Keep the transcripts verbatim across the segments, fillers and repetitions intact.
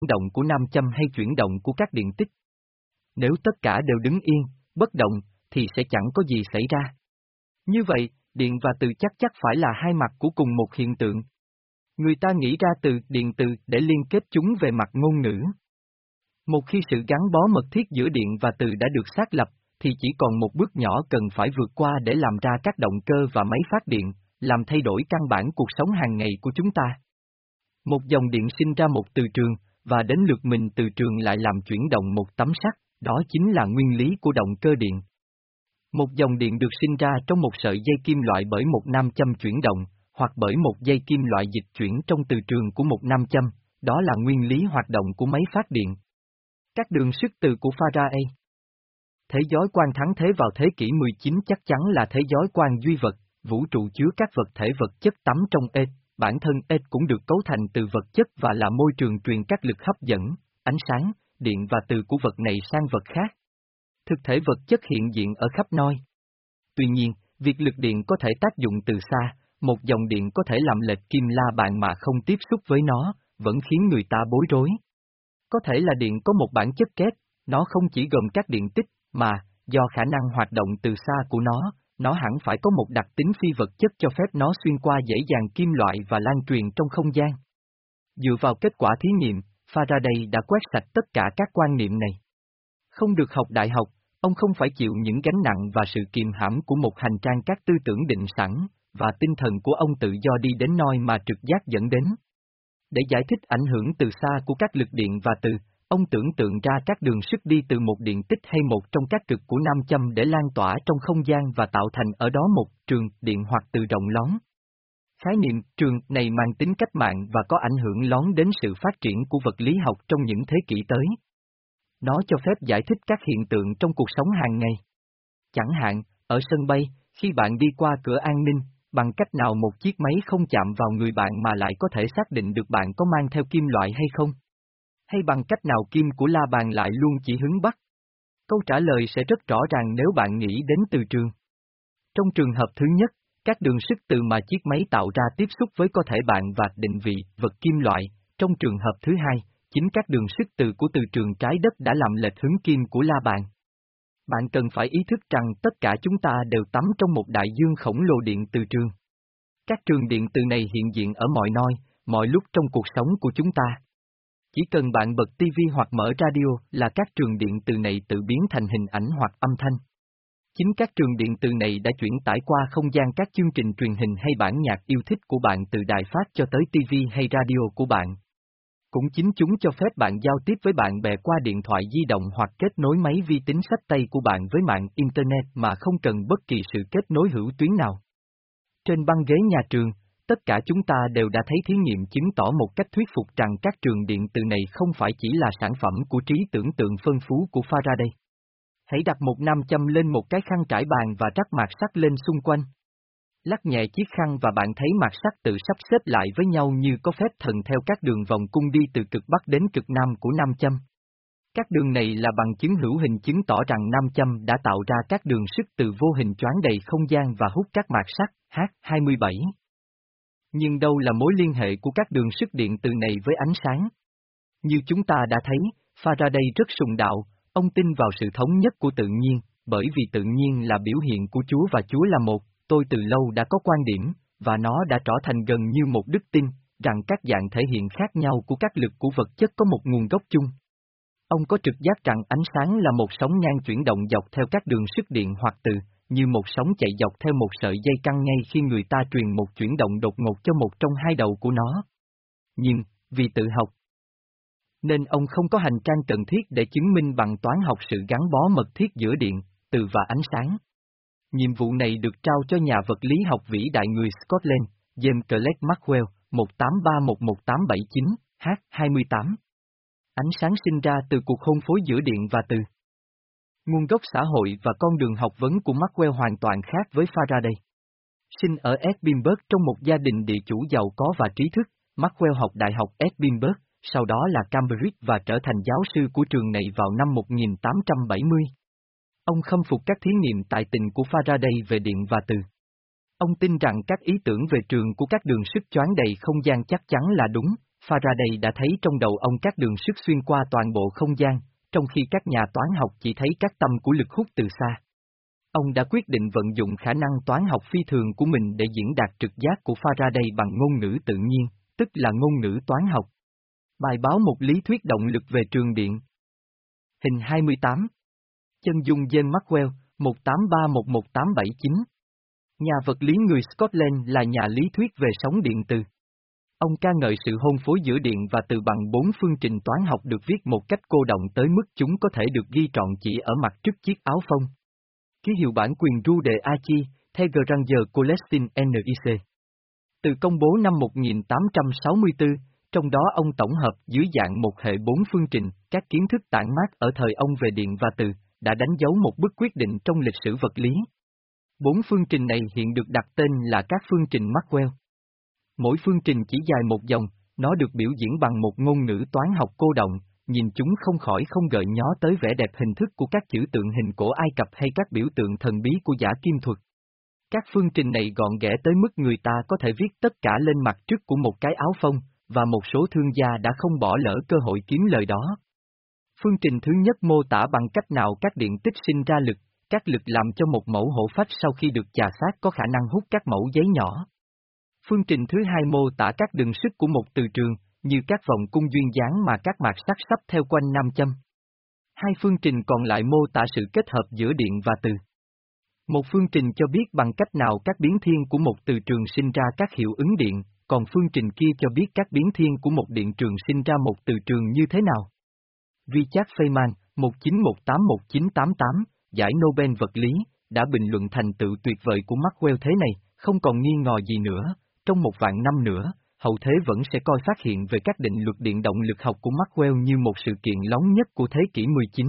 động của nam châm hay chuyển động của các điện tích. Nếu tất cả đều đứng yên, bất động, thì sẽ chẳng có gì xảy ra. Như vậy, điện và từ chắc chắc phải là hai mặt của cùng một hiện tượng. Người ta nghĩ ra từ, điện từ để liên kết chúng về mặt ngôn ngữ. Một khi sự gắn bó mật thiết giữa điện và từ đã được xác lập, thì chỉ còn một bước nhỏ cần phải vượt qua để làm ra các động cơ và máy phát điện, làm thay đổi căn bản cuộc sống hàng ngày của chúng ta. Một dòng điện sinh ra một từ trường, và đến lượt mình từ trường lại làm chuyển động một tấm sắt, đó chính là nguyên lý của động cơ điện. Một dòng điện được sinh ra trong một sợi dây kim loại bởi một nam châm chuyển động, hoặc bởi một dây kim loại dịch chuyển trong từ trường của một nam châm, đó là nguyên lý hoạt động của máy phát điện. Các đường sức từ của Faraday. Thế giới quan thắng thế vào thế kỷ mười chín chắc chắn là thế giới quan duy vật, vũ trụ chứa các vật thể vật chất tắm trong eth, bản thân eth cũng được cấu thành từ vật chất và là môi trường truyền các lực hấp dẫn, ánh sáng, điện và từ của vật này sang vật khác. Thực thể vật chất hiện diện ở khắp nơi. Tuy nhiên, việc lực điện có thể tác dụng từ xa, một dòng điện có thể làm lệch kim la bàn mà không tiếp xúc với nó, vẫn khiến người ta bối rối. Có thể là điện có một bản chất kép, nó không chỉ gồm các điện tích, mà, do khả năng hoạt động từ xa của nó, nó hẳn phải có một đặc tính phi vật chất cho phép nó xuyên qua dễ dàng kim loại và lan truyền trong không gian. Dựa vào kết quả thí nghiệm, Faraday đã quét sạch tất cả các quan niệm này. Không được học đại học, ông không phải chịu những gánh nặng và sự kiềm hãm của một hành trang các tư tưởng định sẵn, và tinh thần của ông tự do đi đến nơi mà trực giác dẫn đến. Để giải thích ảnh hưởng từ xa của các lực điện và từ, ông tưởng tượng ra các đường sức đi từ một điện tích hay một trong các cực của nam châm để lan tỏa trong không gian và tạo thành ở đó một trường điện hoặc từ rộng lớn. Khái niệm trường này mang tính cách mạng và có ảnh hưởng lớn đến sự phát triển của vật lý học trong những thế kỷ tới. Nó cho phép giải thích các hiện tượng trong cuộc sống hàng ngày. Chẳng hạn, ở sân bay, khi bạn đi qua cửa an ninh, bằng cách nào một chiếc máy không chạm vào người bạn mà lại có thể xác định được bạn có mang theo kim loại hay không? Hay bằng cách nào kim của la bàn lại luôn chỉ hướng bắc? Câu trả lời sẽ rất rõ ràng nếu bạn nghĩ đến từ trường. Trong trường hợp thứ nhất, các đường sức từ mà chiếc máy tạo ra tiếp xúc với cơ thể bạn và định vị, vật kim loại. Trong trường hợp thứ hai, chính các đường sức từ của từ trường trái đất đã làm lệch hướng kim của la bàn. Bạn cần phải ý thức rằng tất cả chúng ta đều tắm trong một đại dương khổng lồ điện từ trường. Các trường điện từ này hiện diện ở mọi nơi, mọi lúc trong cuộc sống của chúng ta. Chỉ cần bạn bật ti vi hoặc mở radio là các trường điện từ này tự biến thành hình ảnh hoặc âm thanh. Chính các trường điện từ này đã chuyển tải qua không gian các chương trình truyền hình hay bản nhạc yêu thích của bạn từ đài phát cho tới ti vi hay radio của bạn. Cũng chính chúng cho phép bạn giao tiếp với bạn bè qua điện thoại di động hoặc kết nối máy vi tính xách tay của bạn với mạng Internet mà không cần bất kỳ sự kết nối hữu tuyến nào. Trên băng ghế nhà trường, tất cả chúng ta đều đã thấy thí nghiệm chứng tỏ một cách thuyết phục rằng các trường điện từ này không phải chỉ là sản phẩm của trí tưởng tượng phân phú của Faraday. Hãy đặt một nam châm lên một cái khăn trải bàn và rắc mạt sắt lên xung quanh. Lắc nhẹ chiếc khăn và bạn thấy mạt sắt tự sắp xếp lại với nhau như có phép thần theo các đường vòng cung đi từ cực bắc đến cực nam của nam châm. Các đường này là bằng chứng hữu hình chứng tỏ rằng nam châm đã tạo ra các đường sức từ vô hình choán đầy không gian và hút các mạt sắt, H hai mươi bảy. Nhưng đâu là mối liên hệ của các đường sức điện từ này với ánh sáng? Như chúng ta đã thấy, Faraday rất sùng đạo, ông tin vào sự thống nhất của tự nhiên, bởi vì tự nhiên là biểu hiện của Chúa và Chúa là một. Tôi từ lâu đã có quan điểm, và nó đã trở thành gần như một đức tin, rằng các dạng thể hiện khác nhau của các lực của vật chất có một nguồn gốc chung. Ông có trực giác rằng ánh sáng là một sóng ngang chuyển động dọc theo các đường sức điện hoặc từ, như một sóng chạy dọc theo một sợi dây căng ngay khi người ta truyền một chuyển động đột ngột cho một trong hai đầu của nó. Nhưng, vì tự học, nên ông không có hành trang cần thiết để chứng minh bằng toán học sự gắn bó mật thiết giữa điện, từ và ánh sáng. Nhiệm vụ này được trao cho nhà vật lý học vĩ đại người Scotland, James Clerk Maxwell, một tám ba một một tám bảy chín, H hai mươi tám. Ánh sáng sinh ra từ cuộc hôn phối giữa điện và từ. Nguồn gốc xã hội và con đường học vấn của Maxwell hoàn toàn khác với Faraday. Sinh ở Edinburgh trong một gia đình địa chủ giàu có và trí thức, Maxwell học Đại học Edinburgh, sau đó là Cambridge và trở thành giáo sư của trường này vào năm một nghìn tám trăm bảy mươi. Ông khâm phục các thí nghiệm tài tình của Faraday về điện và từ. Ông tin rằng các ý tưởng về trường của các đường sức choán đầy không gian chắc chắn là đúng, Faraday đã thấy trong đầu ông các đường sức xuyên qua toàn bộ không gian, trong khi các nhà toán học chỉ thấy các tâm của lực hút từ xa. Ông đã quyết định vận dụng khả năng toán học phi thường của mình để diễn đạt trực giác của Faraday bằng ngôn ngữ tự nhiên, tức là ngôn ngữ toán học. Bài báo một lý thuyết động lực về trường điện. Hình hai mươi tám. Chân dung James Maxwell, một tám ba một một tám bảy chín. Nhà vật lý người Scotland là nhà lý thuyết về sóng điện từ. Ông ca ngợi sự hôn phối giữa điện và từ bằng bốn phương trình toán học được viết một cách cô động tới mức chúng có thể được ghi trọn chỉ ở mặt trước chiếc áo phông. Ký hiệu bản quyền Ru de Achi, theo Granger Colestin en i xê. Từ công bố năm một nghìn tám trăm sáu mươi tư, trong đó ông tổng hợp dưới dạng một hệ bốn phương trình, các kiến thức tản mát ở thời ông về điện và từ, đã đánh dấu một bước quyết định trong lịch sử vật lý. Bốn phương trình này hiện được đặt tên là các phương trình Maxwell. Mỗi phương trình chỉ dài một dòng, nó được biểu diễn bằng một ngôn ngữ toán học cô động, nhìn chúng không khỏi không gợi nhớ tới vẻ đẹp hình thức của các chữ tượng hình cổ Ai Cập hay các biểu tượng thần bí của giả kim thuật. Các phương trình này gọn ghẽ tới mức người ta có thể viết tất cả lên mặt trước của một cái áo phông, và một số thương gia đã không bỏ lỡ cơ hội kiếm lời đó. Phương trình thứ nhất mô tả bằng cách nào các điện tích sinh ra lực, các lực làm cho một mẫu hổ phách sau khi được chà sát có khả năng hút các mẩu giấy nhỏ. Phương trình thứ hai mô tả các đường sức của một từ trường, như các vòng cung duyên dáng mà các mạt sắt sắp theo quanh nam châm. Hai phương trình còn lại mô tả sự kết hợp giữa điện và từ. Một phương trình cho biết bằng cách nào các biến thiên của một từ trường sinh ra các hiệu ứng điện, còn phương trình kia cho biết các biến thiên của một điện trường sinh ra một từ trường như thế nào. Richard Feynman, một chín một tám một chín tám tám, giải Nobel vật lý, đã bình luận thành tựu tuyệt vời của Maxwell thế này, không còn nghi ngờ gì nữa, trong một vạn năm nữa, hậu thế vẫn sẽ coi phát hiện về các định luật điện động lực học của Maxwell như một sự kiện lớn nhất của thế kỷ mười chín.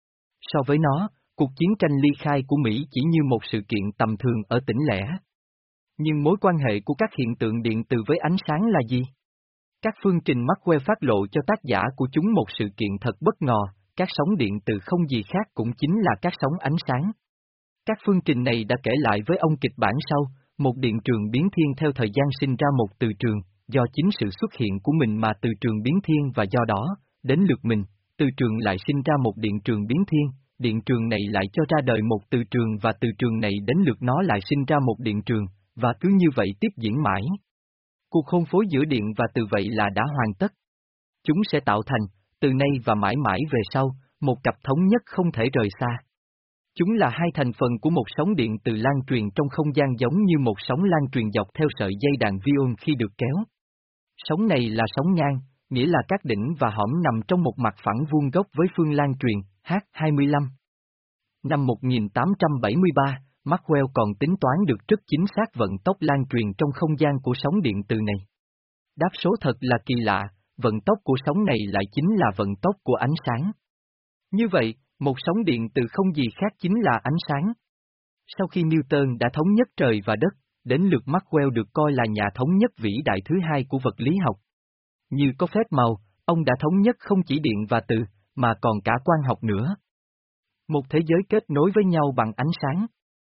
So với nó, cuộc chiến tranh ly khai của Mỹ chỉ như một sự kiện tầm thường ở tỉnh lẻ. Nhưng mối quan hệ của các hiện tượng điện từ với ánh sáng là gì? Các phương trình Maxwell phát lộ cho tác giả của chúng một sự kiện thật bất ngờ, các sóng điện từ không gì khác cũng chính là các sóng ánh sáng. Các phương trình này đã kể lại với ông kịch bản sau, một điện trường biến thiên theo thời gian sinh ra một từ trường, do chính sự xuất hiện của mình mà từ trường biến thiên và do đó, đến lượt mình, từ trường lại sinh ra một điện trường biến thiên, điện trường này lại cho ra đời một từ trường và từ trường này đến lượt nó lại sinh ra một điện trường, và cứ như vậy tiếp diễn mãi. Cuộc hôn phối giữa điện và từ vậy là đã hoàn tất. Chúng sẽ tạo thành, từ nay và mãi mãi về sau, một cặp thống nhất không thể rời xa. Chúng là hai thành phần của một sóng điện từ lan truyền trong không gian giống như một sóng lan truyền dọc theo sợi dây đàn vi-ôn khi được kéo. Sóng này là sóng ngang, nghĩa là các đỉnh và hõm nằm trong một mặt phẳng vuông góc với phương lan truyền, H hai mươi lăm. Năm một nghìn tám trăm bảy mươi ba, Maxwell còn tính toán được rất chính xác vận tốc lan truyền trong không gian của sóng điện từ này. Đáp số thật là kỳ lạ, vận tốc của sóng này lại chính là vận tốc của ánh sáng. Như vậy, một sóng điện từ không gì khác chính là ánh sáng. Sau khi Newton đã thống nhất trời và đất, đến lượt Maxwell được coi là nhà thống nhất vĩ đại thứ hai của vật lý học. Như có phép màu, ông đã thống nhất không chỉ điện và từ, mà còn cả quang học nữa. Một thế giới kết nối với nhau bằng ánh sáng.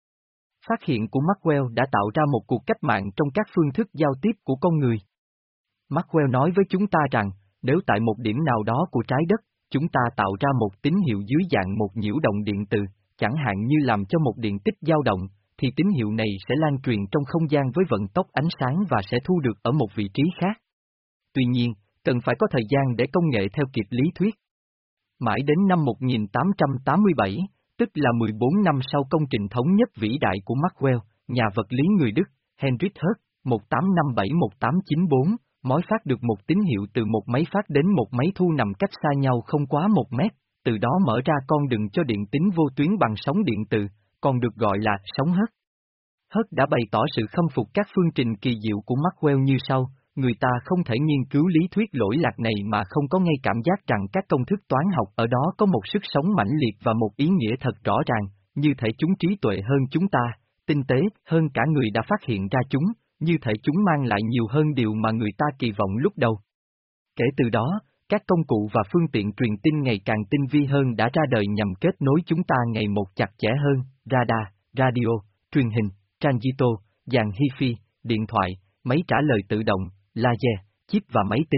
Phát hiện của Maxwell đã tạo ra một cuộc cách mạng trong các phương thức giao tiếp của con người. Maxwell nói với chúng ta rằng, nếu tại một điểm nào đó của trái đất, chúng ta tạo ra một tín hiệu dưới dạng một nhiễu động điện từ, chẳng hạn như làm cho một điện tích dao động, thì tín hiệu này sẽ lan truyền trong không gian với vận tốc ánh sáng và sẽ thu được ở một vị trí khác. Tuy nhiên, cần phải có thời gian để công nghệ theo kịp lý thuyết. Mãi đến năm một nghìn tám trăm tám mươi bảy, tức là mười bốn năm sau công trình thống nhất vĩ đại của Maxwell, nhà vật lý người Đức, Heinrich Hertz, một tám năm bảy một tám chín bốn, mới phát được một tín hiệu từ một máy phát đến một máy thu nằm cách xa nhau không quá một mét, từ đó mở ra con đường cho điện tính vô tuyến bằng sóng điện từ, còn được gọi là sóng Hertz. Hertz đã bày tỏ sự khâm phục các phương trình kỳ diệu của Maxwell như sau. Người ta không thể nghiên cứu lý thuyết lỗi lạc này mà không có ngay cảm giác rằng các công thức toán học ở đó có một sức sống mãnh liệt và một ý nghĩa thật rõ ràng, như thể chúng trí tuệ hơn chúng ta, tinh tế hơn cả người đã phát hiện ra chúng, như thể chúng mang lại nhiều hơn điều mà người ta kỳ vọng lúc đầu. Kể từ đó, các công cụ và phương tiện truyền tin ngày càng tinh vi hơn đã ra đời nhằm kết nối chúng ta ngày một chặt chẽ hơn, radar, radio, truyền hình, transistor, dàn hi-fi, điện thoại, máy trả lời tự động, laser, chip và máy tính,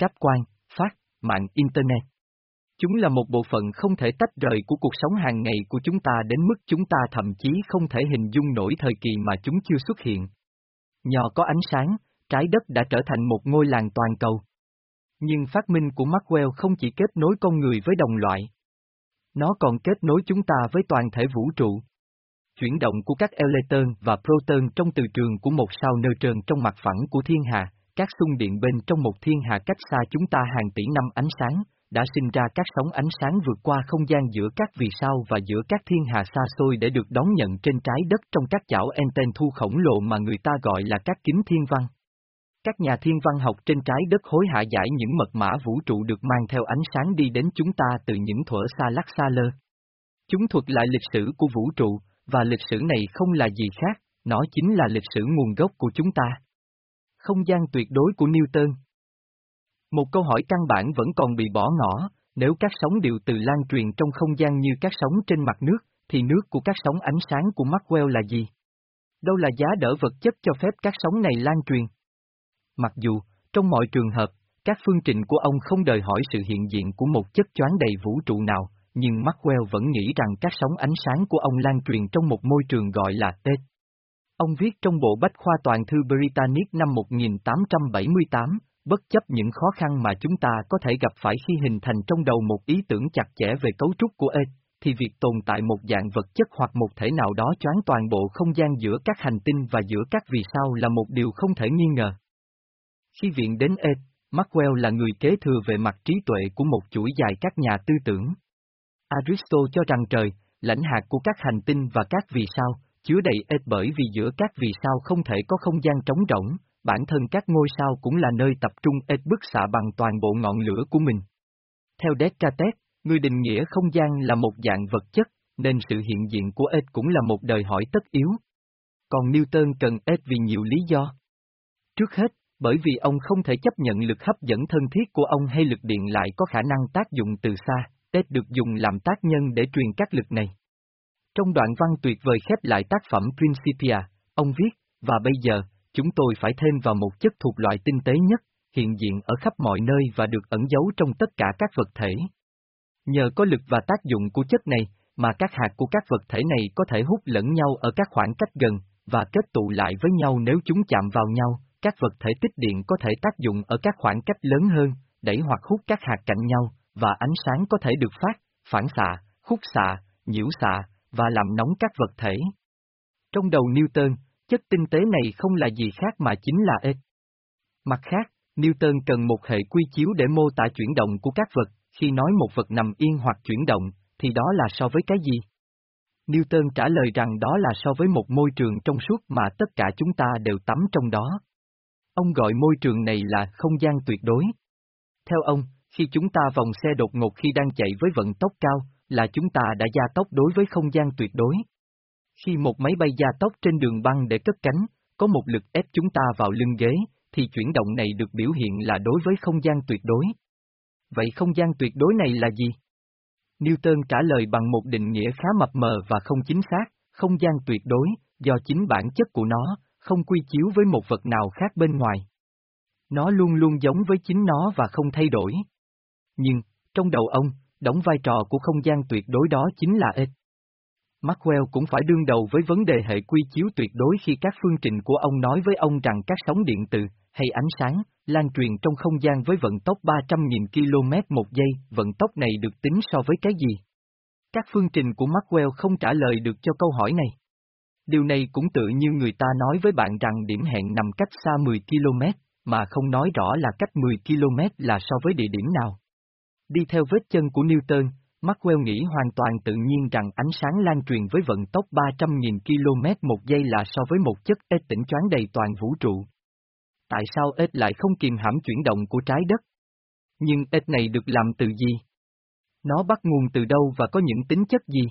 cáp quang, phát, mạng Internet. Chúng là một bộ phận không thể tách rời của cuộc sống hàng ngày của chúng ta đến mức chúng ta thậm chí không thể hình dung nổi thời kỳ mà chúng chưa xuất hiện. Nhờ có ánh sáng, trái đất đã trở thành một ngôi làng toàn cầu. Nhưng phát minh của Maxwell không chỉ kết nối con người với đồng loại. Nó còn kết nối chúng ta với toàn thể vũ trụ. Chuyển động của các electron và proton trong từ trường của một sao neutron trong mặt phẳng của thiên hà, các xung điện bên trong một thiên hà cách xa chúng ta hàng tỷ năm ánh sáng, đã sinh ra các sóng ánh sáng vượt qua không gian giữa các vì sao và giữa các thiên hà xa xôi để được đón nhận trên trái đất trong các chảo anten thu khổng lồ mà người ta gọi là các kính thiên văn. Các nhà thiên văn học trên trái đất hối hả giải những mật mã vũ trụ được mang theo ánh sáng đi đến chúng ta từ những thuở xa lắc xa lơ. Chúng thuật lại lịch sử của vũ trụ, và lịch sử này không là gì khác, nó chính là lịch sử nguồn gốc của chúng ta. Không gian tuyệt đối của Newton. Một câu hỏi căn bản vẫn còn bị bỏ ngỏ, nếu các sóng đều từ lan truyền trong không gian như các sóng trên mặt nước, thì nước của các sóng ánh sáng của Maxwell là gì? Đâu là giá đỡ vật chất cho phép các sóng này lan truyền? Mặc dù, trong mọi trường hợp, các phương trình của ông không đòi hỏi sự hiện diện của một chất choáng đầy vũ trụ nào, nhưng Maxwell vẫn nghĩ rằng các sóng ánh sáng của ông lan truyền trong một môi trường gọi là T. Ông viết trong bộ Bách khoa toàn thư Britannic năm một nghìn tám trăm bảy mươi tám, bất chấp những khó khăn mà chúng ta có thể gặp phải khi hình thành trong đầu một ý tưởng chặt chẽ về cấu trúc của E, thì việc tồn tại một dạng vật chất hoặc một thể nào đó choáng toàn bộ không gian giữa các hành tinh và giữa các vì sao là một điều không thể nghi ngờ. Khi viện đến E, Maxwell là người kế thừa về mặt trí tuệ của một chuỗi dài các nhà tư tưởng. Aristotle cho rằng trời, lãnh hạt của các hành tinh và các vì sao, chứa đầy E bởi vì giữa các vì sao không thể có không gian trống rỗng, bản thân các ngôi sao cũng là nơi tập trung E bức xạ bằng toàn bộ ngọn lửa của mình. Theo Descartes, người định nghĩa không gian là một dạng vật chất, nên sự hiện diện của E cũng là một đòi hỏi tất yếu. Còn Newton cần E vì nhiều lý do. Trước hết, bởi vì ông không thể chấp nhận lực hấp dẫn thân thiết của ông hay lực điện lại có khả năng tác dụng từ xa, E được dùng làm tác nhân để truyền các lực này. Trong đoạn văn tuyệt vời khép lại tác phẩm Principia, ông viết, và bây giờ, chúng tôi phải thêm vào một chất thuộc loại tinh tế nhất, hiện diện ở khắp mọi nơi và được ẩn giấu trong tất cả các vật thể. Nhờ có lực và tác dụng của chất này, mà các hạt của các vật thể này có thể hút lẫn nhau ở các khoảng cách gần, và kết tụ lại với nhau nếu chúng chạm vào nhau, các vật thể tích điện có thể tác dụng ở các khoảng cách lớn hơn, đẩy hoặc hút các hạt cạnh nhau, và ánh sáng có thể được phát, phản xạ, khúc xạ, nhiễu xạ, và làm nóng các vật thể. Trong đầu Newton, chất tinh tế này không là gì khác mà chính là E. Mặt khác, Newton cần một hệ quy chiếu để mô tả chuyển động của các vật, khi nói một vật nằm yên hoặc chuyển động, thì đó là so với cái gì? Newton trả lời rằng đó là so với một môi trường trong suốt mà tất cả chúng ta đều tắm trong đó. Ông gọi môi trường này là không gian tuyệt đối. Theo ông, khi chúng ta vòng xe đột ngột khi đang chạy với vận tốc cao, là chúng ta đã gia tốc đối với không gian tuyệt đối. Khi một máy bay gia tốc trên đường băng để cất cánh, có một lực ép chúng ta vào lưng ghế, thì chuyển động này được biểu hiện là đối với không gian tuyệt đối. Vậy không gian tuyệt đối này là gì? Newton trả lời bằng một định nghĩa khá mập mờ và không chính xác, không gian tuyệt đối, do chính bản chất của nó, không quy chiếu với một vật nào khác bên ngoài. Nó luôn luôn giống với chính nó và không thay đổi. Nhưng, trong đầu ông, đóng vai trò của không gian tuyệt đối đó chính là E. Maxwell cũng phải đương đầu với vấn đề hệ quy chiếu tuyệt đối khi các phương trình của ông nói với ông rằng các sóng điện từ, hay ánh sáng, lan truyền trong không gian với vận tốc ba trăm nghìn ki lô mét một giây, vận tốc này được tính so với cái gì? Các phương trình của Maxwell không trả lời được cho câu hỏi này. Điều này cũng tự như người ta nói với bạn rằng điểm hẹn nằm cách xa mười ki lô mét, mà không nói rõ là cách mười ki lô mét là so với địa điểm nào. Đi theo vết chân của Newton, Maxwell nghĩ hoàn toàn tự nhiên rằng ánh sáng lan truyền với vận tốc ba trăm nghìn ki lô mét một giây là so với một chất E tĩnh choáng đầy toàn vũ trụ. Tại sao E lại không kìm hãm chuyển động của trái đất? Nhưng E này được làm từ gì? Nó bắt nguồn từ đâu và có những tính chất gì?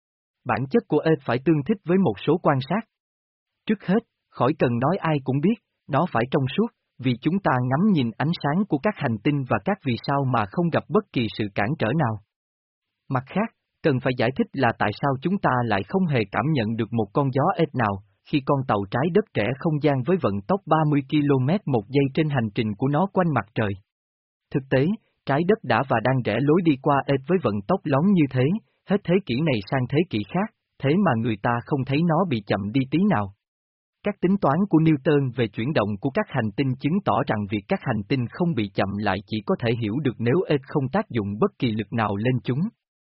Bản chất của E phải tương thích với một số quan sát. Trước hết, khỏi cần nói ai cũng biết, nó phải trong suốt, vì chúng ta ngắm nhìn ánh sáng của các hành tinh và các vì sao mà không gặp bất kỳ sự cản trở nào. Mặt khác, cần phải giải thích là tại sao chúng ta lại không hề cảm nhận được một con gió ếch nào, khi con tàu trái đất trẻ không gian với vận tốc ba mươi ki lô mét một giây trên hành trình của nó quanh mặt trời. Thực tế, trái đất đã và đang rẽ lối đi qua ếch với vận tốc lóng như thế, hết thế kỷ này sang thế kỷ khác, thế mà người ta không thấy nó bị chậm đi tí nào. Các tính toán của Newton về chuyển động của các hành tinh chứng tỏ rằng việc các hành tinh không bị chậm lại chỉ có thể hiểu được nếu ếch không tác dụng bất kỳ lực nào lên chúng.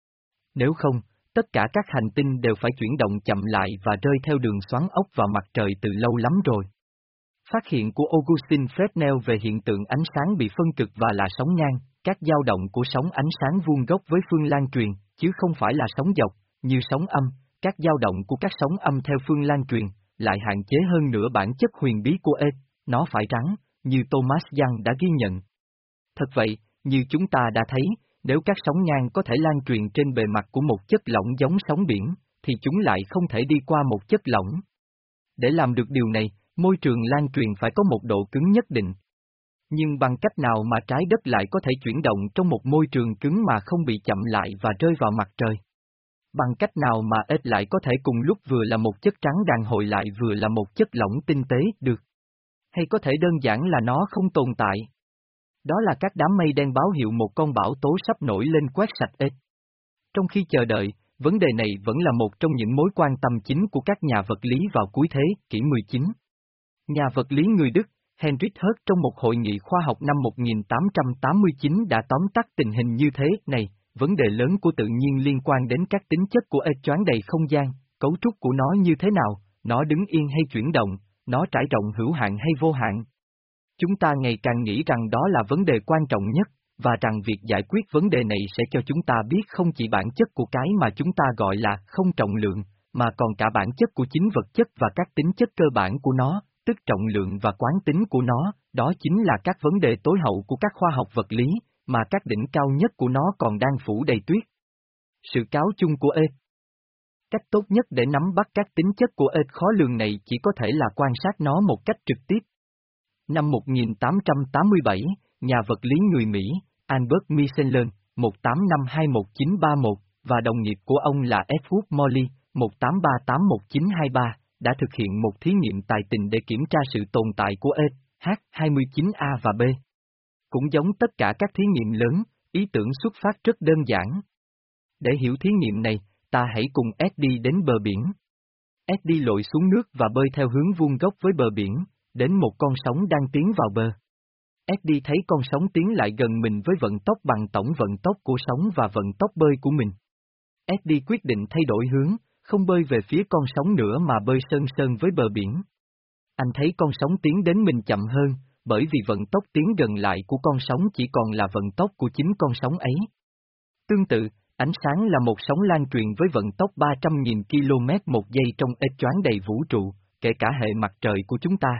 Nếu không, tất cả các hành tinh đều phải chuyển động chậm lại và rơi theo đường xoắn ốc vào mặt trời từ lâu lắm rồi. Phát hiện của Augustin Fresnel về hiện tượng ánh sáng bị phân cực và là sóng ngang, các dao động của sóng ánh sáng vuông góc với phương lan truyền, chứ không phải là sóng dọc, như sóng âm, các dao động của các sóng âm theo phương lan truyền, lại hạn chế hơn nữa bản chất huyền bí của ếch, nó phải rắn, như Thomas Young đã ghi nhận. Thật vậy, như chúng ta đã thấy, nếu các sóng ngang có thể lan truyền trên bề mặt của một chất lỏng giống sóng biển, thì chúng lại không thể đi qua một chất lỏng. Để làm được điều này, môi trường lan truyền phải có một độ cứng nhất định. Nhưng bằng cách nào mà trái đất lại có thể chuyển động trong một môi trường cứng mà không bị chậm lại và rơi vào mặt trời? Bằng cách nào mà ếch lại có thể cùng lúc vừa là một chất trắng đàn hồi lại vừa là một chất lỏng tinh tế được? Hay có thể đơn giản là nó không tồn tại? Đó là các đám mây đen báo hiệu một con bão tố sắp nổi lên quét sạch ếch. Trong khi chờ đợi, vấn đề này vẫn là một trong những mối quan tâm chính của các nhà vật lý vào cuối thế kỷ mười chín. Nhà vật lý người Đức, Heinrich Hertz trong một hội nghị khoa học năm một nghìn tám trăm tám mươi chín đã tóm tắt tình hình như thế này, vấn đề lớn của tự nhiên liên quan đến các tính chất của ếch choán đầy không gian, cấu trúc của nó như thế nào, nó đứng yên hay chuyển động, nó trải rộng hữu hạn hay vô hạn. Chúng ta ngày càng nghĩ rằng đó là vấn đề quan trọng nhất, và rằng việc giải quyết vấn đề này sẽ cho chúng ta biết không chỉ bản chất của cái mà chúng ta gọi là không trọng lượng, mà còn cả bản chất của chính vật chất và các tính chất cơ bản của nó, tức trọng lượng và quán tính của nó, đó chính là các vấn đề tối hậu của các khoa học vật lý, mà các đỉnh cao nhất của nó còn đang phủ đầy tuyết. Sự cáo chung của ếch. Cách tốt nhất để nắm bắt các tính chất của ếch khó lường này chỉ có thể là quan sát nó một cách trực tiếp. Năm một nghìn tám trăm tám mươi bảy, nhà vật lý người Mỹ, Albert Michelin, một tám năm hai một chín ba một, và đồng nghiệp của ông là Edward Morley, một tám ba tám một chín hai ba, đã thực hiện một thí nghiệm tài tình để kiểm tra sự tồn tại của ếch, H hai mươi chín A và B. Cũng giống tất cả các thí nghiệm lớn, ý tưởng xuất phát rất đơn giản. Để hiểu thí nghiệm này, ta hãy cùng Ed đi đến bờ biển. Ed đi lội xuống nước và bơi theo hướng vuông góc với bờ biển, đến một con sóng đang tiến vào bờ. Eddie thấy con sóng tiến lại gần mình với vận tốc bằng tổng vận tốc của sóng và vận tốc bơi của mình. Eddie quyết định thay đổi hướng, không bơi về phía con sóng nữa mà bơi sơn sơn với bờ biển. Anh thấy con sóng tiến đến mình chậm hơn, bởi vì vận tốc tiến gần lại của con sóng chỉ còn là vận tốc của chính con sóng ấy. Tương tự, ánh sáng là một sóng lan truyền với vận tốc ba trăm nghìn ki lô mét một giây trong ếch choán đầy vũ trụ, kể cả hệ mặt trời của chúng ta.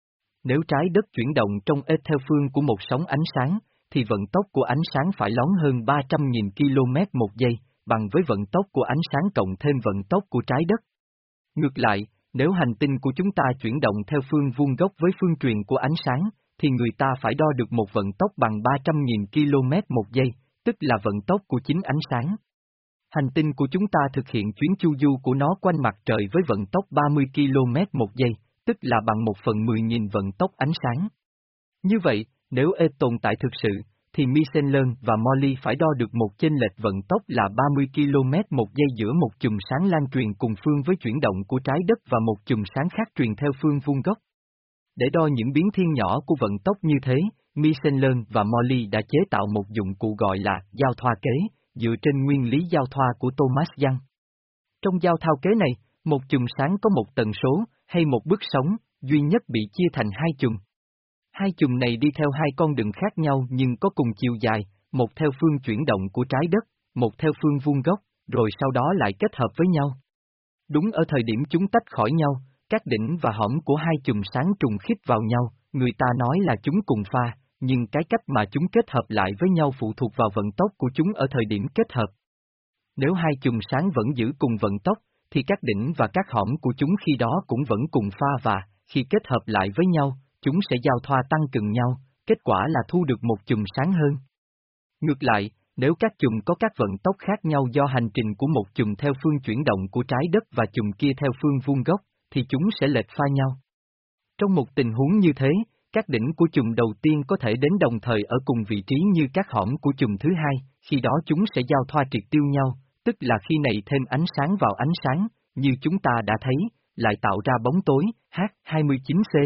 Nếu trái đất chuyển động trong ếch theo phương của một sóng ánh sáng, thì vận tốc của ánh sáng phải lón hơn ba trăm nghìn ki lô mét một giây, bằng với vận tốc của ánh sáng cộng thêm vận tốc của trái đất. Ngược lại, nếu hành tinh của chúng ta chuyển động theo phương vuông góc với phương truyền của ánh sáng, thì người ta phải đo được một vận tốc bằng ba trăm nghìn ki lô mét một giây, tức là vận tốc của chính ánh sáng. Hành tinh của chúng ta thực hiện chuyến chu du của nó quanh mặt trời với vận tốc ba mươi ki lô mét một giây, tức là bằng một phần mười nghìn vận tốc ánh sáng. Như vậy, nếu ếch tồn tại thực sự, thì Michelin và Morley phải đo được một chênh lệch vận tốc là ba mươi ki lô mét một giây giữa một chùm sáng lan truyền cùng phương với chuyển động của trái đất và một chùm sáng khác truyền theo phương vuông góc. Để đo những biến thiên nhỏ của vận tốc như thế, Michelin và Morley đã chế tạo một dụng cụ gọi là giao thoa kế, dựa trên nguyên lý giao thoa của Thomas Young. Trong giao thao kế này, một chùm sáng có một tần số, hay một bước sóng, duy nhất bị chia thành hai chùm. Hai chùm này đi theo hai con đường khác nhau nhưng có cùng chiều dài, một theo phương chuyển động của trái đất, một theo phương vuông góc, rồi sau đó lại kết hợp với nhau. Đúng ở thời điểm chúng tách khỏi nhau, các đỉnh và hõm của hai chùm sáng trùng khít vào nhau, người ta nói là chúng cùng pha, nhưng cái cách mà chúng kết hợp lại với nhau phụ thuộc vào vận tốc của chúng ở thời điểm kết hợp. Nếu hai chùm sáng vẫn giữ cùng vận tốc, thì các đỉnh và các hõm của chúng khi đó cũng vẫn cùng pha và, khi kết hợp lại với nhau, chúng sẽ giao thoa tăng cường nhau, kết quả là thu được một chùm sáng hơn. Ngược lại, nếu các chùm có các vận tốc khác nhau do hành trình của một chùm theo phương chuyển động của trái đất và chùm kia theo phương vuông góc, thì chúng sẽ lệch pha nhau. Trong một tình huống như thế, Các đỉnh của chùm đầu tiên có thể đến đồng thời ở cùng vị trí như các hõm của chùm thứ hai, khi đó chúng sẽ giao thoa triệt tiêu nhau, tức là khi này thêm ánh sáng vào ánh sáng, như chúng ta đã thấy, lại tạo ra bóng tối, H hai mươi chín C.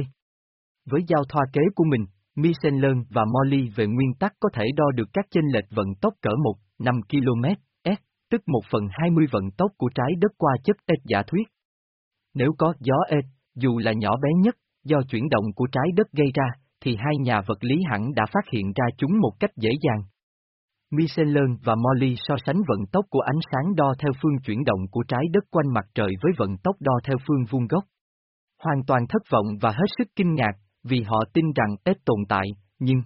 Với giao thoa kế của mình, Michelin và Morley về nguyên tắc có thể đo được các chênh lệch vận tốc cỡ một phẩy năm ki lô mét h, tức một phần hai mươi vận tốc của trái đất qua chất ếch giả thuyết. Nếu có gió ếch, dù là nhỏ bé nhất, do chuyển động của trái đất gây ra, thì hai nhà vật lý hẳn đã phát hiện ra chúng một cách dễ dàng. Michelin và Morley so sánh vận tốc của ánh sáng đo theo phương chuyển động của trái đất quanh mặt trời với vận tốc đo theo phương vuông góc. Hoàn toàn thất vọng và hết sức kinh ngạc, vì họ tin rằng ếch tồn tại, nhưng...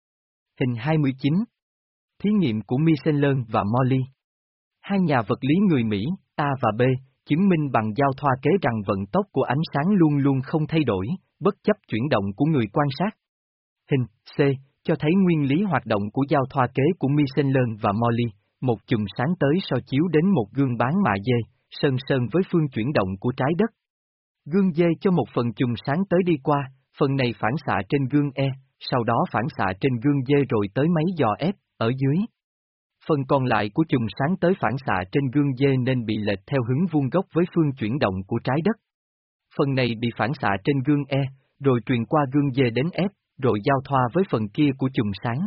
Hình hai mươi chín. Thí nghiệm của Michelin và Morley. Hai nhà vật lý người Mỹ, A và B, chứng minh bằng giao thoa kế rằng vận tốc của ánh sáng luôn luôn không thay đổi, bất chấp chuyển động của người quan sát. Hình C cho thấy nguyên lý hoạt động của giao thoa kế của Michelin và Morley, một chùm sáng tới soi chiếu đến một gương bán mạ dê, sơn sơn với phương chuyển động của trái đất. Gương dê cho một phần chùm sáng tới đi qua, phần này phản xạ trên gương E, sau đó phản xạ trên gương dê rồi tới máy dò F, ở dưới. Phần còn lại của chùm sáng tới phản xạ trên gương dê nên bị lệch theo hướng vuông góc với phương chuyển động của trái đất. Phần này bị phản xạ trên gương E, rồi truyền qua gương dê đến F, rồi giao thoa với phần kia của chùm sáng.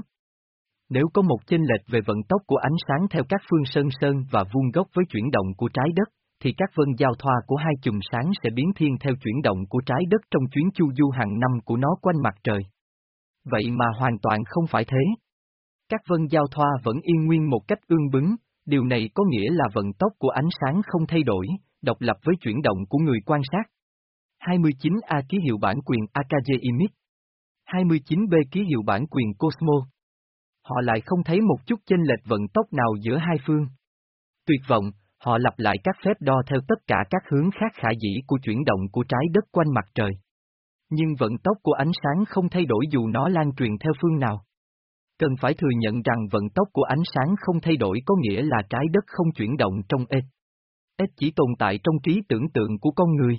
Nếu có một chênh lệch về vận tốc của ánh sáng theo các phương sơn sơn và vuông góc với chuyển động của trái đất, thì các vân giao thoa của hai chùm sáng sẽ biến thiên theo chuyển động của trái đất trong chuyến chu du hàng năm của nó quanh mặt trời. Vậy mà hoàn toàn không phải thế. Các vân giao thoa vẫn yên nguyên một cách ương bướng, điều này có nghĩa là vận tốc của ánh sáng không thay đổi, độc lập với chuyển động của người quan sát. hai mươi chín A ký hiệu bản quyền a ca giê Image. hai mươi chín B ký hiệu bản quyền Cosmo. Họ lại không thấy một chút chênh lệch vận tốc nào giữa hai phương. Tuyệt vọng, họ lặp lại các phép đo theo tất cả các hướng khác khả dĩ của chuyển động của trái đất quanh mặt trời. Nhưng vận tốc của ánh sáng không thay đổi dù nó lan truyền theo phương nào. Cần phải thừa nhận rằng vận tốc của ánh sáng không thay đổi có nghĩa là trái đất không chuyển động trong ếch. Ếch chỉ tồn tại trong trí tưởng tượng của con người.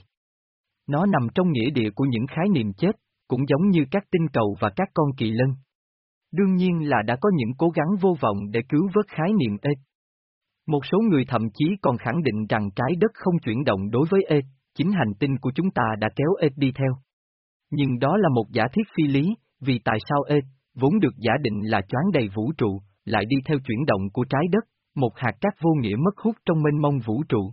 Nó nằm trong nghĩa địa của những khái niệm chết, cũng giống như các tinh cầu và các con kỳ lân. Đương nhiên là đã có những cố gắng vô vọng để cứu vớt khái niệm ếch. Một số người thậm chí còn khẳng định rằng trái đất không chuyển động đối với ếch, chính hành tinh của chúng ta đã kéo ếch đi theo. Nhưng đó là một giả thiết phi lý, vì tại sao ếch, vốn được giả định là choán đầy vũ trụ, lại đi theo chuyển động của trái đất, một hạt cát vô nghĩa mất hút trong mênh mông vũ trụ.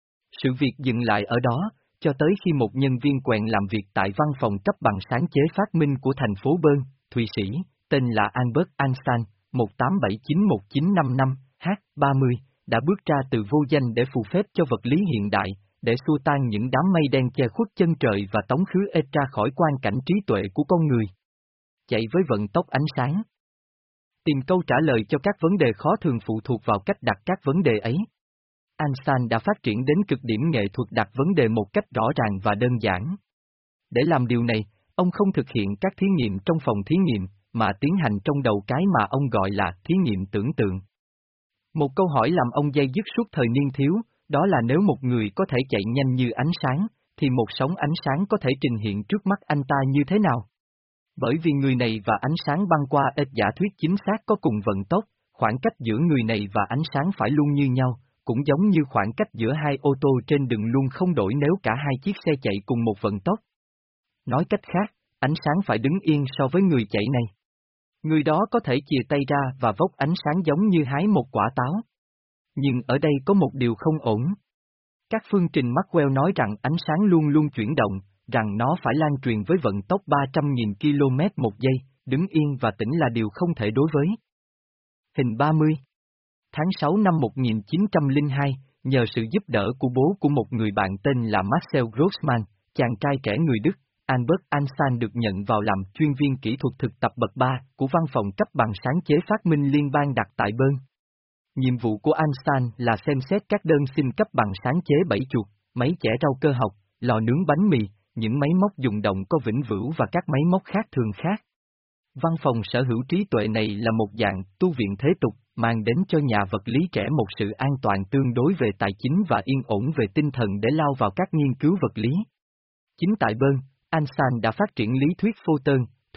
Sự việc dừng lại ở đó, cho tới khi một nhân viên quèn làm việc tại văn phòng cấp bằng sáng chế phát minh của thành phố Bern, Thụy Sĩ, tên là Albert Einstein, một tám bảy chín một chín năm năm, H ba mươi, đã bước ra từ vô danh để phù phép cho vật lý hiện đại, để xua tan những đám mây đen che khuất chân trời và tống khứ ếch ra khỏi quan cảnh trí tuệ của con người. Chạy với vận tốc ánh sáng. Tìm câu trả lời cho các vấn đề khó thường phụ thuộc vào cách đặt các vấn đề ấy. Einstein đã phát triển đến cực điểm nghệ thuật đặt vấn đề một cách rõ ràng và đơn giản. Để làm điều này, ông không thực hiện các thí nghiệm trong phòng thí nghiệm, mà tiến hành trong đầu cái mà ông gọi là thí nghiệm tưởng tượng. Một câu hỏi làm ông day dứt suốt thời niên thiếu, đó là nếu một người có thể chạy nhanh như ánh sáng, thì một sóng ánh sáng có thể trình hiện trước mắt anh ta như thế nào? Bởi vì người này và ánh sáng băng qua ếch giả thuyết chính xác có cùng vận tốc, khoảng cách giữa người này và ánh sáng phải luôn như nhau, cũng giống như khoảng cách giữa hai ô tô trên đường luôn không đổi nếu cả hai chiếc xe chạy cùng một vận tốc. Nói cách khác, ánh sáng phải đứng yên so với người chạy này. Người đó có thể chìa tay ra và vốc ánh sáng giống như hái một quả táo. Nhưng ở đây có một điều không ổn. Các phương trình Maxwell nói rằng ánh sáng luôn luôn chuyển động, rằng nó phải lan truyền với vận tốc ba trăm nghìn ki lô mét một giây, đứng yên và tĩnh là điều không thể đối với. Hình ba mươi. Tháng sáu năm một nghìn chín trăm lẻ hai, nhờ sự giúp đỡ của bố của một người bạn tên là Marcel Grossman, chàng trai trẻ người Đức, Albert Einstein được nhận vào làm chuyên viên kỹ thuật thực tập bậc ba của văn phòng cấp bằng sáng chế phát minh liên bang đặt tại Bern. Nhiệm vụ của Einstein là xem xét các đơn xin cấp bằng sáng chế bẫy chuột, máy chẻ rau cơ học, lò nướng bánh mì, những máy móc dùng động có vĩnh cửu và các máy móc khác thường khác. Văn phòng sở hữu trí tuệ này là một dạng tu viện thế tục, mang đến cho nhà vật lý trẻ một sự an toàn tương đối về tài chính và yên ổn về tinh thần để lao vào các nghiên cứu vật lý. Chính tại Bern, Einstein đã phát triển lý thuyết photon,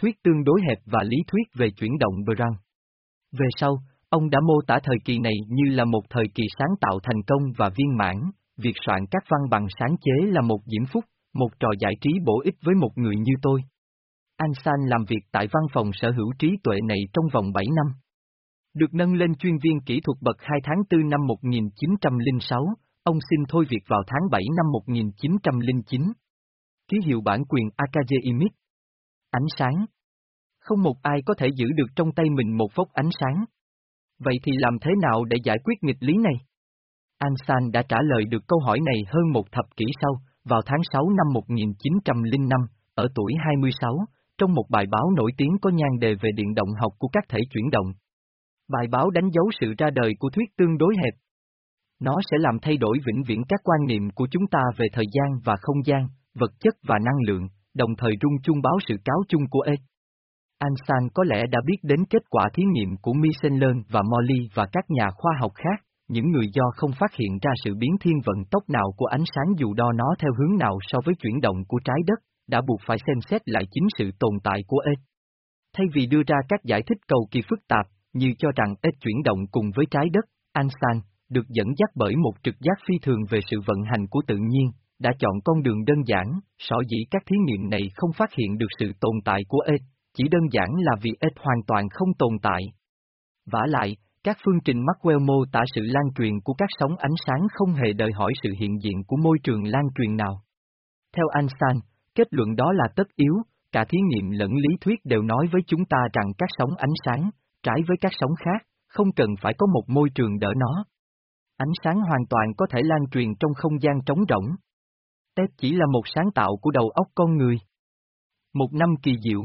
thuyết tương đối hẹp và lý thuyết về chuyển động Brown. Về sau, ông đã mô tả thời kỳ này như là một thời kỳ sáng tạo thành công và viên mãn, việc soạn các văn bằng sáng chế là một diễm phúc, một trò giải trí bổ ích với một người như tôi. Einstein làm việc tại văn phòng sở hữu trí tuệ này trong vòng bảy năm. Được nâng lên chuyên viên kỹ thuật bậc hai tháng tư năm một nghìn chín trăm lẻ sáu, ông xin thôi việc vào tháng bảy năm một nghìn chín trăm lẻ chín. Ký hiệu bản quyền Akademik. Ánh sáng. Không một ai có thể giữ được trong tay mình một vốc ánh sáng. Vậy thì làm thế nào để giải quyết nghịch lý này? Einstein đã trả lời được câu hỏi này hơn một thập kỷ sau, vào tháng sáu năm một nghìn chín trăm lẻ năm, ở tuổi hai mươi sáu, trong một bài báo nổi tiếng có nhan đề về điện động học của các thể chuyển động. Bài báo đánh dấu sự ra đời của thuyết tương đối hẹp. Nó sẽ làm thay đổi vĩnh viễn các quan niệm của chúng ta về thời gian và không gian, vật chất và năng lượng, đồng thời rung chuông báo sự cáo chung của E. Einstein có lẽ đã biết đến kết quả thí nghiệm của Michelin và Morley và các nhà khoa học khác, những người do không phát hiện ra sự biến thiên vận tốc nào của ánh sáng dù đo nó theo hướng nào so với chuyển động của trái đất, đã buộc phải xem xét lại chính sự tồn tại của E. Thay vì đưa ra các giải thích cầu kỳ phức tạp, như cho rằng E chuyển động cùng với trái đất, Einstein, được dẫn dắt bởi một trực giác phi thường về sự vận hành của tự nhiên, đã chọn con đường đơn giản, sở dĩ các thí nghiệm này không phát hiện được sự tồn tại của E, chỉ đơn giản là vì E hoàn toàn không tồn tại. Vả lại, các phương trình Maxwell mô tả sự lan truyền của các sóng ánh sáng không hề đòi hỏi sự hiện diện của môi trường lan truyền nào. Theo Einstein, kết luận đó là tất yếu, cả thí nghiệm lẫn lý thuyết đều nói với chúng ta rằng các sóng ánh sáng, trái với các sóng khác, không cần phải có một môi trường đỡ nó. Ánh sáng hoàn toàn có thể lan truyền trong không gian trống rỗng. E chỉ là một sáng tạo của đầu óc con người. Một năm kỳ diệu.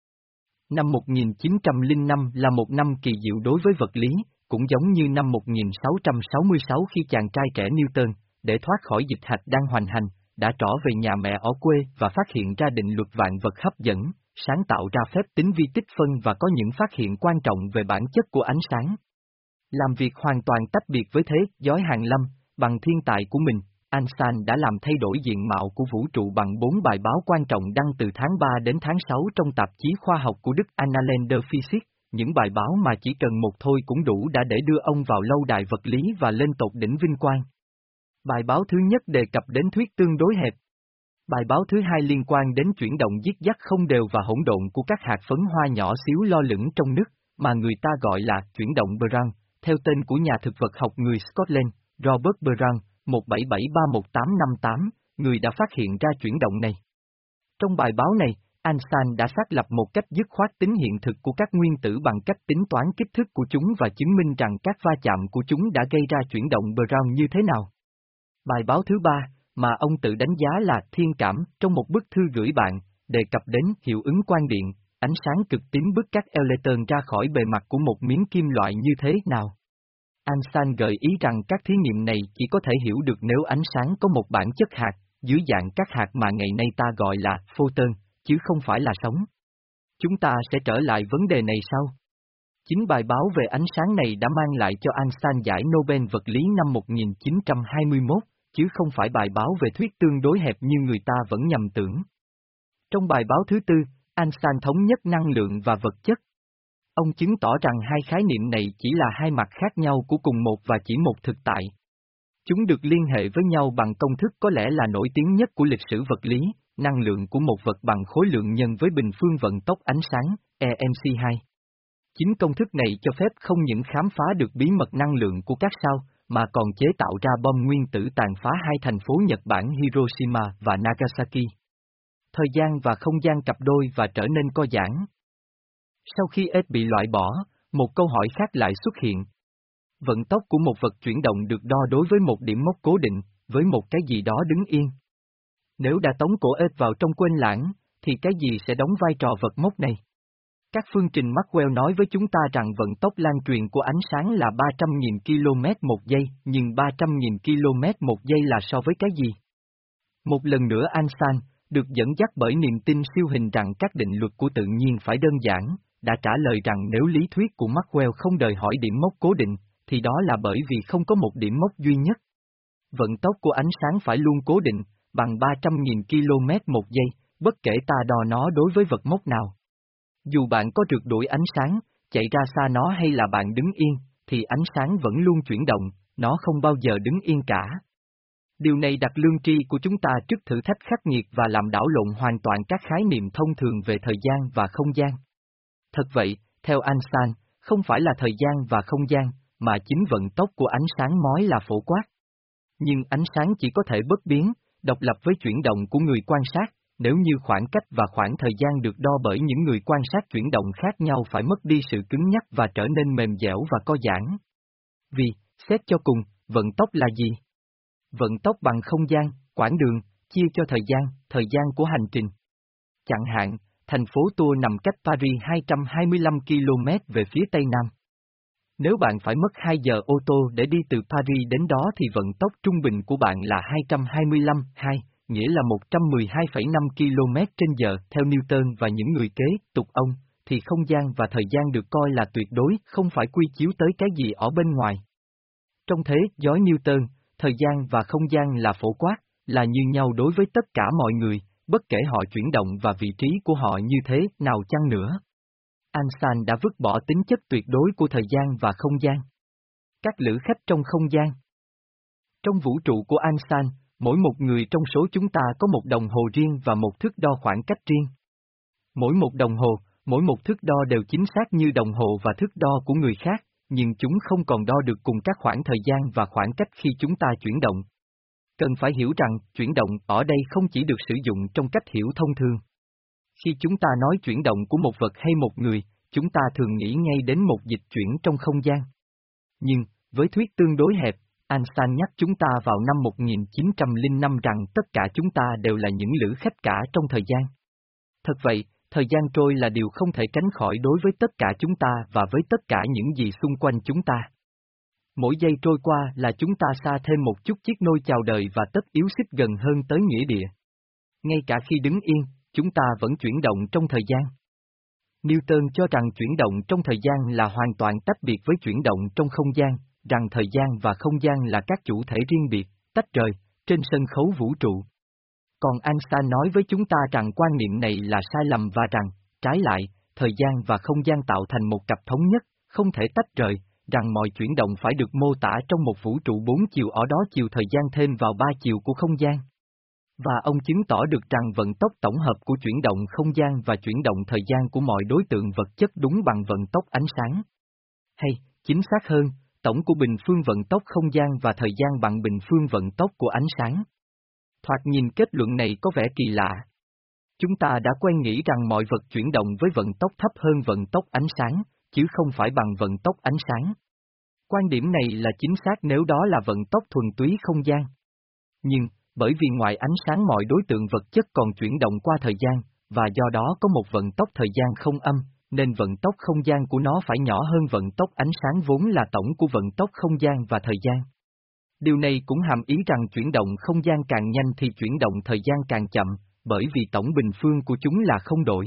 Năm một nghìn chín trăm lẻ năm là một năm kỳ diệu đối với vật lý, cũng giống như năm một nghìn sáu trăm sáu mươi sáu khi chàng trai trẻ Newton, để thoát khỏi dịch hạch đang hoành hành, đã trở về nhà mẹ ở quê và phát hiện ra định luật vạn vật hấp dẫn, sáng tạo ra phép tính vi tích phân và có những phát hiện quan trọng về bản chất của ánh sáng. Làm việc hoàn toàn tách biệt với thế giới hàn lâm, bằng thiên tài của mình, Einstein đã làm thay đổi diện mạo của vũ trụ bằng bốn bài báo quan trọng đăng từ tháng ba đến tháng sáu trong tạp chí khoa học của Đức Annalender Physik, những bài báo mà chỉ cần một thôi cũng đủ đã để đưa ông vào lâu đài vật lý và lên tột đỉnh vinh quang. Bài báo thứ nhất đề cập đến thuyết tương đối hẹp. Bài báo thứ hai liên quan đến chuyển động dít dắt không đều và hỗn độn của các hạt phấn hoa nhỏ xíu lo lửng trong nước, mà người ta gọi là chuyển động Brown, theo tên của nhà thực vật học người Scotland, Robert Brown, một bảy bảy ba một tám năm tám, người đã phát hiện ra chuyển động này. Trong bài báo này, Einstein đã xác lập một cách dứt khoát tính hiện thực của các nguyên tử bằng cách tính toán kích thước của chúng và chứng minh rằng các va chạm của chúng đã gây ra chuyển động Brown như thế nào. Bài báo thứ ba, mà ông tự đánh giá là thiên cảm, trong một bức thư gửi bạn, đề cập đến hiệu ứng quang điện, ánh sáng cực tím bức các electron ra khỏi bề mặt của một miếng kim loại như thế nào. Einstein gợi ý rằng các thí nghiệm này chỉ có thể hiểu được nếu ánh sáng có một bản chất hạt, dưới dạng các hạt mà ngày nay ta gọi là photon, chứ không phải là sóng. Chúng ta sẽ trở lại vấn đề này sau. Chính bài báo về ánh sáng này đã mang lại cho Einstein giải Nobel vật lý năm một nghìn chín trăm hai mươi mốt, chứ không phải bài báo về thuyết tương đối hẹp như người ta vẫn nhầm tưởng. Trong bài báo thứ tư, Einstein thống nhất năng lượng và vật chất. Ông chứng tỏ rằng hai khái niệm này chỉ là hai mặt khác nhau của cùng một và chỉ một thực tại. Chúng được liên hệ với nhau bằng công thức có lẽ là nổi tiếng nhất của lịch sử vật lý, năng lượng của một vật bằng khối lượng nhân với bình phương vận tốc ánh sáng, E M C hai. Chính công thức này cho phép không những khám phá được bí mật năng lượng của các sao, mà còn chế tạo ra bom nguyên tử tàn phá hai thành phố Nhật Bản Hiroshima và Nagasaki. Thời gian và không gian cặp đôi và trở nên co giãn. Sau khi S bị loại bỏ, một câu hỏi khác lại xuất hiện. Vận tốc của một vật chuyển động được đo đối với một điểm mốc cố định, với một cái gì đó đứng yên. Nếu đã tống cổ S vào trong quên lãng, thì cái gì sẽ đóng vai trò vật mốc này? Các phương trình Maxwell nói với chúng ta rằng vận tốc lan truyền của ánh sáng là ba trăm nghìn ki lô mét một giây, nhưng ba trăm nghìn ki lô mét một giây là so với cái gì? Một lần nữa Einstein, được dẫn dắt bởi niềm tin siêu hình rằng các định luật của tự nhiên phải đơn giản, đã trả lời rằng nếu lý thuyết của Maxwell không đòi hỏi điểm mốc cố định, thì đó là bởi vì không có một điểm mốc duy nhất. Vận tốc của ánh sáng phải luôn cố định, bằng ba trăm nghìn ki lô mét một giây, bất kể ta đo nó đối với vật mốc nào. Dù bạn có rượt đuổi ánh sáng, chạy ra xa nó hay là bạn đứng yên, thì ánh sáng vẫn luôn chuyển động, nó không bao giờ đứng yên cả. Điều này đặt lương tri của chúng ta trước thử thách khắc nghiệt và làm đảo lộn hoàn toàn các khái niệm thông thường về thời gian và không gian. Thật vậy, theo Einstein, không phải là thời gian và không gian, mà chính vận tốc của ánh sáng mới là phổ quát. Nhưng ánh sáng chỉ có thể bất biến, độc lập với chuyển động của người quan sát, nếu như khoảng cách và khoảng thời gian được đo bởi những người quan sát chuyển động khác nhau phải mất đi sự cứng nhắc và trở nên mềm dẻo và co giãn. Vì, xét cho cùng, vận tốc là gì? Vận tốc bằng không gian, quãng đường, chia cho thời gian, thời gian của hành trình. Chẳng hạn, thành phố Tours nằm cách Paris hai trăm hai mươi lăm ki lô mét về phía tây nam. Nếu bạn phải mất hai giờ ô tô để đi từ Paris đến đó thì vận tốc trung bình của bạn là hai trăm hai mươi lăm phẩy hai, nghĩa là một trăm mười hai phẩy năm ki lô mét trên giờ. Theo Newton và những người kế tục ông, thì không gian và thời gian được coi là tuyệt đối, không phải quy chiếu tới cái gì ở bên ngoài. Trong thế giới Newton, thời gian và không gian là phổ quát, là như nhau đối với tất cả mọi người, bất kể họ chuyển động và vị trí của họ như thế nào chăng nữa. Einstein đã vứt bỏ tính chất tuyệt đối của thời gian và không gian. Các lữ khách trong không gian. Trong vũ trụ của Einstein, mỗi một người trong số chúng ta có một đồng hồ riêng và một thước đo khoảng cách riêng. Mỗi một đồng hồ, mỗi một thước đo đều chính xác như đồng hồ và thước đo của người khác, nhưng chúng không còn đo được cùng các khoảng thời gian và khoảng cách khi chúng ta chuyển động. Cần phải hiểu rằng, chuyển động ở đây không chỉ được sử dụng trong cách hiểu thông thường. Khi chúng ta nói chuyển động của một vật hay một người, chúng ta thường nghĩ ngay đến một dịch chuyển trong không gian. Nhưng, với thuyết tương đối hẹp, Einstein nhắc chúng ta vào năm một nghìn chín trăm lẻ năm rằng tất cả chúng ta đều là những lữ khách cả trong thời gian. Thật vậy, thời gian trôi là điều không thể tránh khỏi đối với tất cả chúng ta và với tất cả những gì xung quanh chúng ta. Mỗi giây trôi qua là chúng ta xa thêm một chút chiếc nôi chào đời và tất yếu xích gần hơn tới nghĩa địa. Ngay cả khi đứng yên, chúng ta vẫn chuyển động trong thời gian. Newton cho rằng chuyển động trong thời gian là hoàn toàn tách biệt với chuyển động trong không gian, rằng thời gian và không gian là các chủ thể riêng biệt, tách rời, trên sân khấu vũ trụ. Còn Einstein nói với chúng ta rằng quan niệm này là sai lầm và rằng, trái lại, thời gian và không gian tạo thành một cặp thống nhất, không thể tách rời, rằng mọi chuyển động phải được mô tả trong một vũ trụ bốn chiều, ở đó chiều thời gian thêm vào ba chiều của không gian. Và ông chứng tỏ được rằng vận tốc tổng hợp của chuyển động không gian và chuyển động thời gian của mọi đối tượng vật chất đúng bằng vận tốc ánh sáng. Hay, chính xác hơn, tổng của bình phương vận tốc không gian và thời gian bằng bình phương vận tốc của ánh sáng. Thoạt nhìn kết luận này có vẻ kỳ lạ. Chúng ta đã quen nghĩ rằng mọi vật chuyển động với vận tốc thấp hơn vận tốc ánh sáng, chứ không phải bằng vận tốc ánh sáng. Quan điểm này là chính xác nếu đó là vận tốc thuần túy không gian. Nhưng, bởi vì ngoài ánh sáng mọi đối tượng vật chất còn chuyển động qua thời gian, và do đó có một vận tốc thời gian không âm, nên vận tốc không gian của nó phải nhỏ hơn vận tốc ánh sáng vốn là tổng của vận tốc không gian và thời gian. Điều này cũng hàm ý rằng chuyển động không gian càng nhanh thì chuyển động thời gian càng chậm, bởi vì tổng bình phương của chúng là không đổi.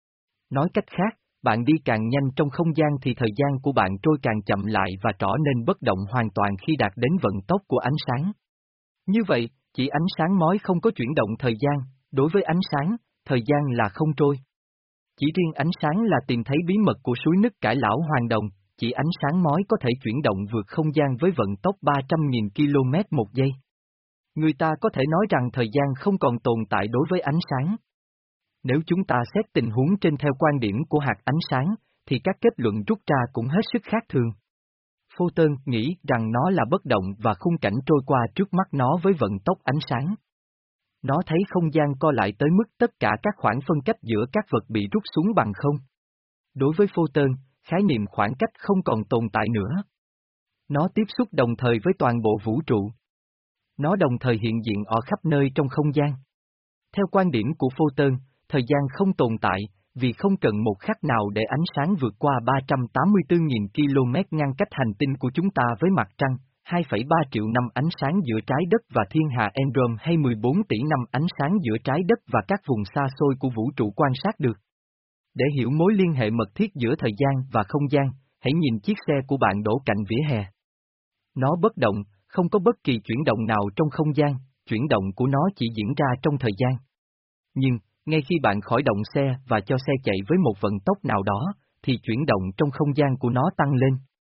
Nói cách khác, bạn đi càng nhanh trong không gian thì thời gian của bạn trôi càng chậm lại và trở nên bất động hoàn toàn khi đạt đến vận tốc của ánh sáng. Như vậy, chỉ ánh sáng mới không có chuyển động thời gian, đối với ánh sáng, thời gian là không trôi. Chỉ riêng ánh sáng là tìm thấy bí mật của suối nước cải lão Hoàng Đồng, chỉ ánh sáng mới có thể chuyển động vượt không gian với vận tốc ba trăm nghìn ki lô mét một giây. Người ta có thể nói rằng thời gian không còn tồn tại đối với ánh sáng. Nếu chúng ta xét tình huống trên theo quan điểm của hạt ánh sáng, thì các kết luận rút ra cũng hết sức khác thường. Photon nghĩ rằng nó là bất động và khung cảnh trôi qua trước mắt nó với vận tốc ánh sáng. Nó thấy không gian co lại tới mức tất cả các khoảng phân cách giữa các vật bị rút xuống bằng không. Đối với photon, khái niệm khoảng cách không còn tồn tại nữa. Nó tiếp xúc đồng thời với toàn bộ vũ trụ. Nó đồng thời hiện diện ở khắp nơi trong không gian. Theo quan điểm của photon, thời gian không tồn tại, vì không cần một khắc nào để ánh sáng vượt qua ba trăm tám mươi tư nghìn ki lô mét ngăn cách hành tinh của chúng ta với mặt trăng, hai phẩy ba triệu năm ánh sáng giữa trái đất và thiên hà Androm hay mười bốn tỷ năm ánh sáng giữa trái đất và các vùng xa xôi của vũ trụ quan sát được. Để hiểu mối liên hệ mật thiết giữa thời gian và không gian, hãy nhìn chiếc xe của bạn đổ cạnh vỉa hè. Nó bất động, không có bất kỳ chuyển động nào trong không gian, chuyển động của nó chỉ diễn ra trong thời gian. Nhưng, ngay khi bạn khởi động xe và cho xe chạy với một vận tốc nào đó, thì chuyển động trong không gian của nó tăng lên.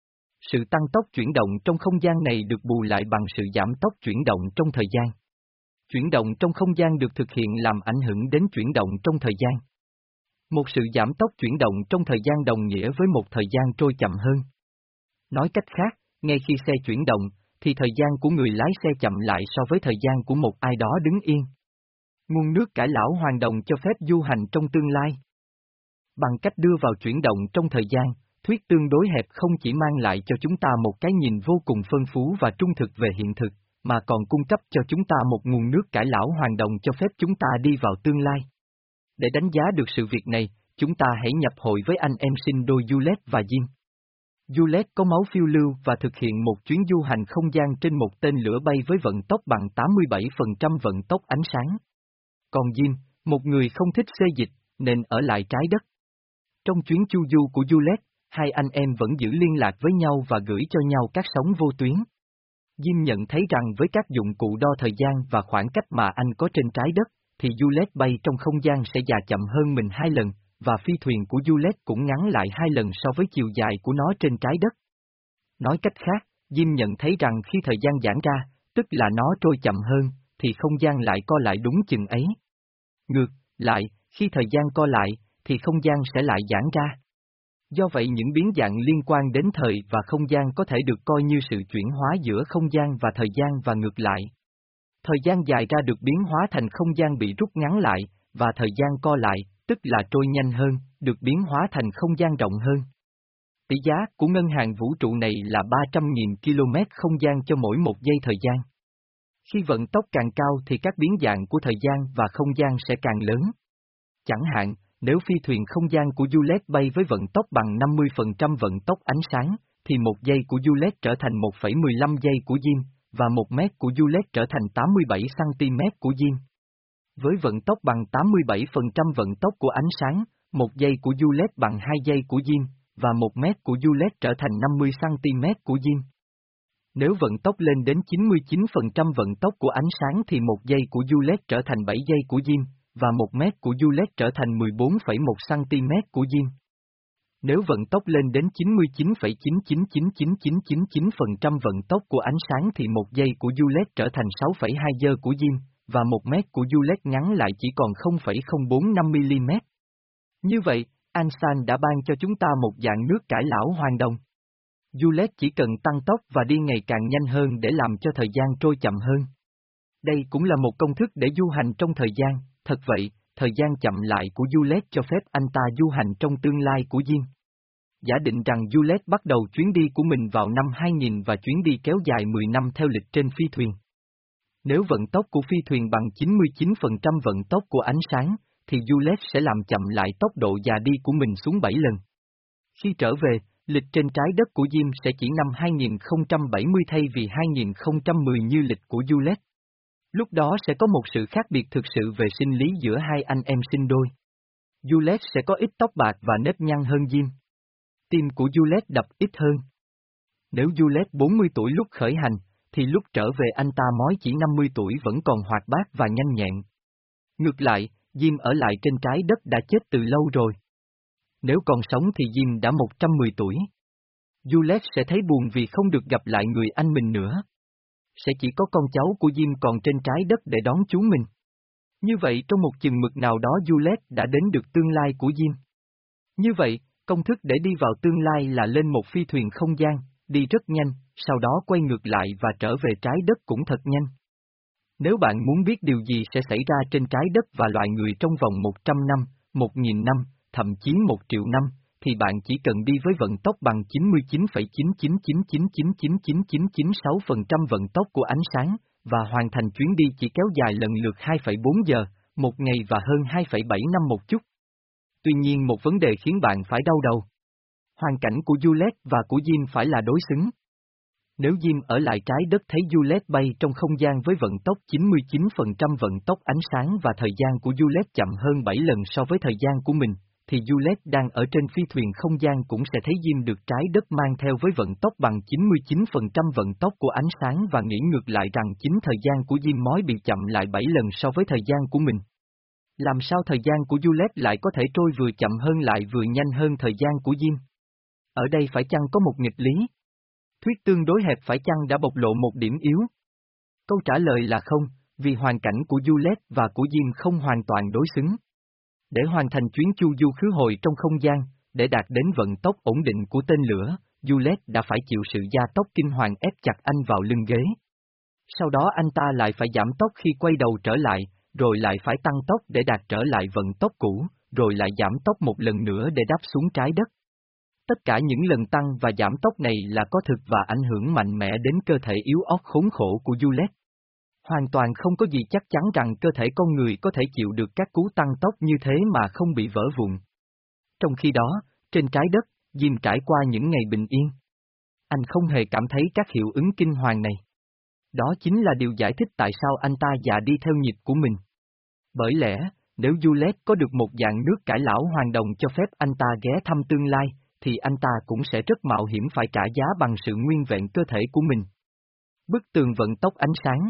Sự tăng tốc chuyển động trong không gian này được bù lại bằng sự giảm tốc chuyển động trong thời gian. Chuyển động trong không gian được thực hiện làm ảnh hưởng đến chuyển động trong thời gian. Một sự giảm tốc chuyển động trong thời gian đồng nghĩa với một thời gian trôi chậm hơn. Nói cách khác, ngay khi xe chuyển động, thì thời gian của người lái xe chậm lại so với thời gian của một ai đó đứng yên. Nguồn nước cải lão hoàn đồng cho phép du hành trong tương lai. Bằng cách đưa vào chuyển động trong thời gian, thuyết tương đối hẹp không chỉ mang lại cho chúng ta một cái nhìn vô cùng phong phú và trung thực về hiện thực, mà còn cung cấp cho chúng ta một nguồn nước cải lão hoàn đồng cho phép chúng ta đi vào tương lai. Để đánh giá được sự việc này, chúng ta hãy nhập hội với anh em sinh đôi Juliet và Jim. Juliet có máu phiêu lưu và thực hiện một chuyến du hành không gian trên một tên lửa bay với vận tốc bằng tám mươi bảy phần trăm vận tốc ánh sáng. Còn Jim, một người không thích xê dịch, nên ở lại trái đất. Trong chuyến chu du của Juliet, hai anh em vẫn giữ liên lạc với nhau và gửi cho nhau các sóng vô tuyến. Jim nhận thấy rằng với các dụng cụ đo thời gian và khoảng cách mà anh có trên trái đất, thì Juliet bay trong không gian sẽ già chậm hơn mình hai lần, và phi thuyền của Juliet cũng ngắn lại hai lần so với chiều dài của nó trên trái đất. Nói cách khác, Jim nhận thấy rằng khi thời gian giãn ra, tức là nó trôi chậm hơn, thì không gian lại co lại đúng chừng ấy. Ngược lại, khi thời gian co lại, thì không gian sẽ lại giãn ra. Do vậy những biến dạng liên quan đến thời và không gian có thể được coi như sự chuyển hóa giữa không gian và thời gian và ngược lại. Thời gian dài ra được biến hóa thành không gian bị rút ngắn lại, và thời gian co lại, tức là trôi nhanh hơn, được biến hóa thành không gian rộng hơn. Tỷ giá của ngân hàng vũ trụ này là ba trăm nghìn ki lô mét không gian cho mỗi một giây thời gian. Khi vận tốc càng cao thì các biến dạng của thời gian và không gian sẽ càng lớn. Chẳng hạn, nếu phi thuyền không gian của Juliet bay với vận tốc bằng năm mươi phần trăm vận tốc ánh sáng, thì một giây của Juliet trở thành một phẩy mười lăm giây của Jim, và một mét của Juliet trở thành tám mươi bảy xăng-ti-mét của Jim. Với vận tốc bằng tám mươi bảy phần trăm vận tốc của ánh sáng, một giây của Juliet bằng hai giây của Jim, và một mét của Juliet trở thành năm mươi xăng-ti-mét của Jim. Nếu vận tốc lên đến chín mươi chín phần trăm vận tốc của ánh sáng thì một giây của Juliet trở thành bảy giây của Jim, và một mét của Juliet trở thành mười bốn phẩy một xăng-ti-mét của Jim. Nếu vận tốc lên đến chín mươi chín phẩy chín chín chín chín chín chín chín phần trăm vận tốc của ánh sáng thì một giây của Juliet trở thành sáu phẩy hai giây của Jim, và một mét của Juliet ngắn lại chỉ còn không phẩy không bốn năm mi-li-mét. Như vậy, Einstein đã ban cho chúng ta một dạng nước cải lão hoàn đồng. Juliet chỉ cần tăng tốc và đi ngày càng nhanh hơn để làm cho thời gian trôi chậm hơn. Đây cũng là một công thức để du hành trong thời gian, thật vậy, thời gian chậm lại của Juliet cho phép anh ta du hành trong tương lai của Jim. Giả định rằng Juliet bắt đầu chuyến đi của mình vào năm hai nghìn và chuyến đi kéo dài mười năm theo lịch trên phi thuyền. Nếu vận tốc của phi thuyền bằng chín mươi chín phần trăm vận tốc của ánh sáng, thì Juliet sẽ làm chậm lại tốc độ già đi của mình xuống bảy lần. Khi trở về, lịch trên trái đất của Jim sẽ chỉ năm hai nghìn không trăm bảy mươi thay vì hai nghìn không trăm mười như lịch của Juliet. Lúc đó sẽ có một sự khác biệt thực sự về sinh lý giữa hai anh em sinh đôi. Juliet sẽ có ít tóc bạc và nếp nhăn hơn Jim. Tim của Juliet đập ít hơn. Nếu Juliet bốn mươi tuổi lúc khởi hành, thì lúc trở về anh ta mới chỉ năm mươi tuổi vẫn còn hoạt bát và nhanh nhẹn. Ngược lại, Jim ở lại trên trái đất đã chết từ lâu rồi. Nếu còn sống thì Jim đã một trăm mười tuổi. Juliet sẽ thấy buồn vì không được gặp lại người anh mình nữa. Sẽ chỉ có con cháu của Jim còn trên trái đất để đón chú mình. Như vậy trong một chừng mực nào đó Juliet đã đến được tương lai của Jim. Như vậy, công thức để đi vào tương lai là lên một phi thuyền không gian, đi rất nhanh, sau đó quay ngược lại và trở về trái đất cũng thật nhanh. Nếu bạn muốn biết điều gì sẽ xảy ra trên trái đất và loài người trong vòng một trăm năm, một nghìn năm, thậm chí một triệu năm, thì bạn chỉ cần đi với vận tốc bằng chín mươi chín phẩy chín chín chín chín chín chín chín chín chín sáu phần trăm vận tốc của ánh sáng, và hoàn thành chuyến đi chỉ kéo dài lần lượt hai phẩy bốn giờ, một ngày và hơn hai phẩy bảy năm một chút. Tuy nhiên một vấn đề khiến bạn phải đau đầu. Hoàn cảnh của Juliet và của Jim phải là đối xứng. Nếu Jim ở lại trái đất thấy Juliet bay trong không gian với vận tốc chín mươi chín phần trăm vận tốc ánh sáng và thời gian của Juliet chậm hơn bảy lần so với thời gian của mình, thì Juliet đang ở trên phi thuyền không gian cũng sẽ thấy Jim được trái đất mang theo với vận tốc bằng chín mươi chín phần trăm vận tốc của ánh sáng và nghĩ ngược lại rằng chính thời gian của Jim mới bị chậm lại bảy lần so với thời gian của mình. Làm sao thời gian của Juliet lại có thể trôi vừa chậm hơn lại vừa nhanh hơn thời gian của Jim? Ở đây phải chăng có một nghịch lý? Thuyết tương đối hẹp phải chăng đã bộc lộ một điểm yếu? Câu trả lời là không, vì hoàn cảnh của Juliet và của Jim không hoàn toàn đối xứng. Để hoàn thành chuyến chu du khứ hồi trong không gian, để đạt đến vận tốc ổn định của tên lửa, Juliet đã phải chịu sự gia tốc kinh hoàng ép chặt anh vào lưng ghế. Sau đó anh ta lại phải giảm tốc khi quay đầu trở lại, rồi lại phải tăng tốc để đạt trở lại vận tốc cũ, rồi lại giảm tốc một lần nữa để đáp xuống trái đất. Tất cả những lần tăng và giảm tốc này là có thực và ảnh hưởng mạnh mẽ đến cơ thể yếu ớt khốn khổ của Juliet. Hoàn toàn không có gì chắc chắn rằng cơ thể con người có thể chịu được các cú tăng tốc như thế mà không bị vỡ vụn. Trong khi đó, trên trái đất, Jim trải qua những ngày bình yên. Anh không hề cảm thấy các hiệu ứng kinh hoàng này. Đó chính là điều giải thích tại sao anh ta già đi theo nhịp của mình. Bởi lẽ, nếu Juliet có được một dạng nước cải lão hoàng đồng cho phép anh ta ghé thăm tương lai, thì anh ta cũng sẽ rất mạo hiểm phải trả giá bằng sự nguyên vẹn cơ thể của mình. Bức tường vận tốc ánh sáng.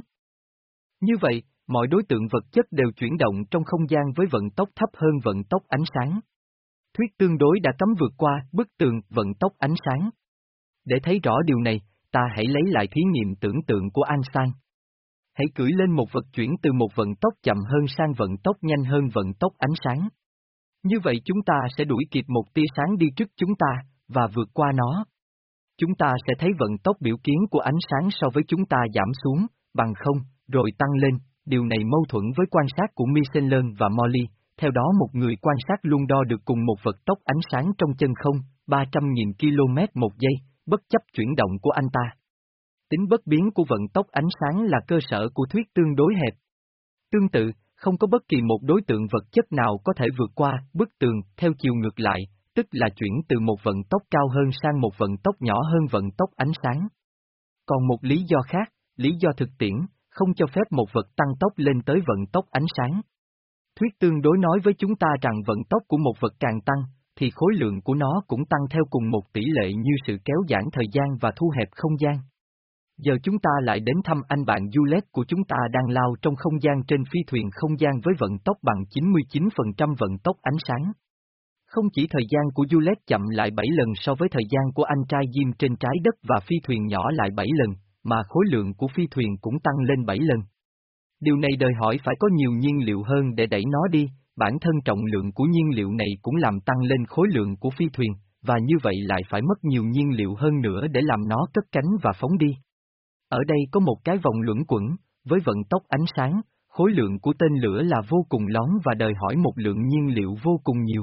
Như vậy, mọi đối tượng vật chất đều chuyển động trong không gian với vận tốc thấp hơn vận tốc ánh sáng. Thuyết tương đối đã cấm vượt qua bức tường vận tốc ánh sáng. Để thấy rõ điều này, ta hãy lấy lại thí nghiệm tưởng tượng của Einstein. Hãy cưỡi lên một vật chuyển từ một vận tốc chậm hơn sang vận tốc nhanh hơn vận tốc ánh sáng. Như vậy chúng ta sẽ đuổi kịp một tia sáng đi trước chúng ta, và vượt qua nó. Chúng ta sẽ thấy vận tốc biểu kiến của ánh sáng so với chúng ta giảm xuống, bằng không, rồi tăng lên, điều này mâu thuẫn với quan sát của Michelin và Molly, theo đó một người quan sát luôn đo được cùng một vật tốc ánh sáng trong chân không, ba trăm nghìn ki lô mét một giây, bất chấp chuyển động của anh ta. Tính bất biến của vận tốc ánh sáng là cơ sở của thuyết tương đối hẹp. Tương tự, không có bất kỳ một đối tượng vật chất nào có thể vượt qua bức tường theo chiều ngược lại, tức là chuyển từ một vận tốc cao hơn sang một vận tốc nhỏ hơn vận tốc ánh sáng. Còn một lý do khác, lý do thực tiễn, không cho phép một vật tăng tốc lên tới vận tốc ánh sáng. Thuyết tương đối nói với chúng ta rằng vận tốc của một vật càng tăng, thì khối lượng của nó cũng tăng theo cùng một tỷ lệ như sự kéo giãn thời gian và thu hẹp không gian. Giờ chúng ta lại đến thăm anh bạn Juliet của chúng ta đang lao trong không gian trên phi thuyền không gian với vận tốc bằng chín mươi chín phần trăm vận tốc ánh sáng. Không chỉ thời gian của Juliet chậm lại bảy lần so với thời gian của anh trai Jim trên trái đất và phi thuyền nhỏ lại bảy lần, mà khối lượng của phi thuyền cũng tăng lên bảy lần. Điều này đòi hỏi phải có nhiều nhiên liệu hơn để đẩy nó đi, bản thân trọng lượng của nhiên liệu này cũng làm tăng lên khối lượng của phi thuyền, và như vậy lại phải mất nhiều nhiên liệu hơn nữa để làm nó cất cánh và phóng đi. Ở đây có một cái vòng luẩn quẩn, với vận tốc ánh sáng, khối lượng của tên lửa là vô cùng lớn và đòi hỏi một lượng nhiên liệu vô cùng nhiều.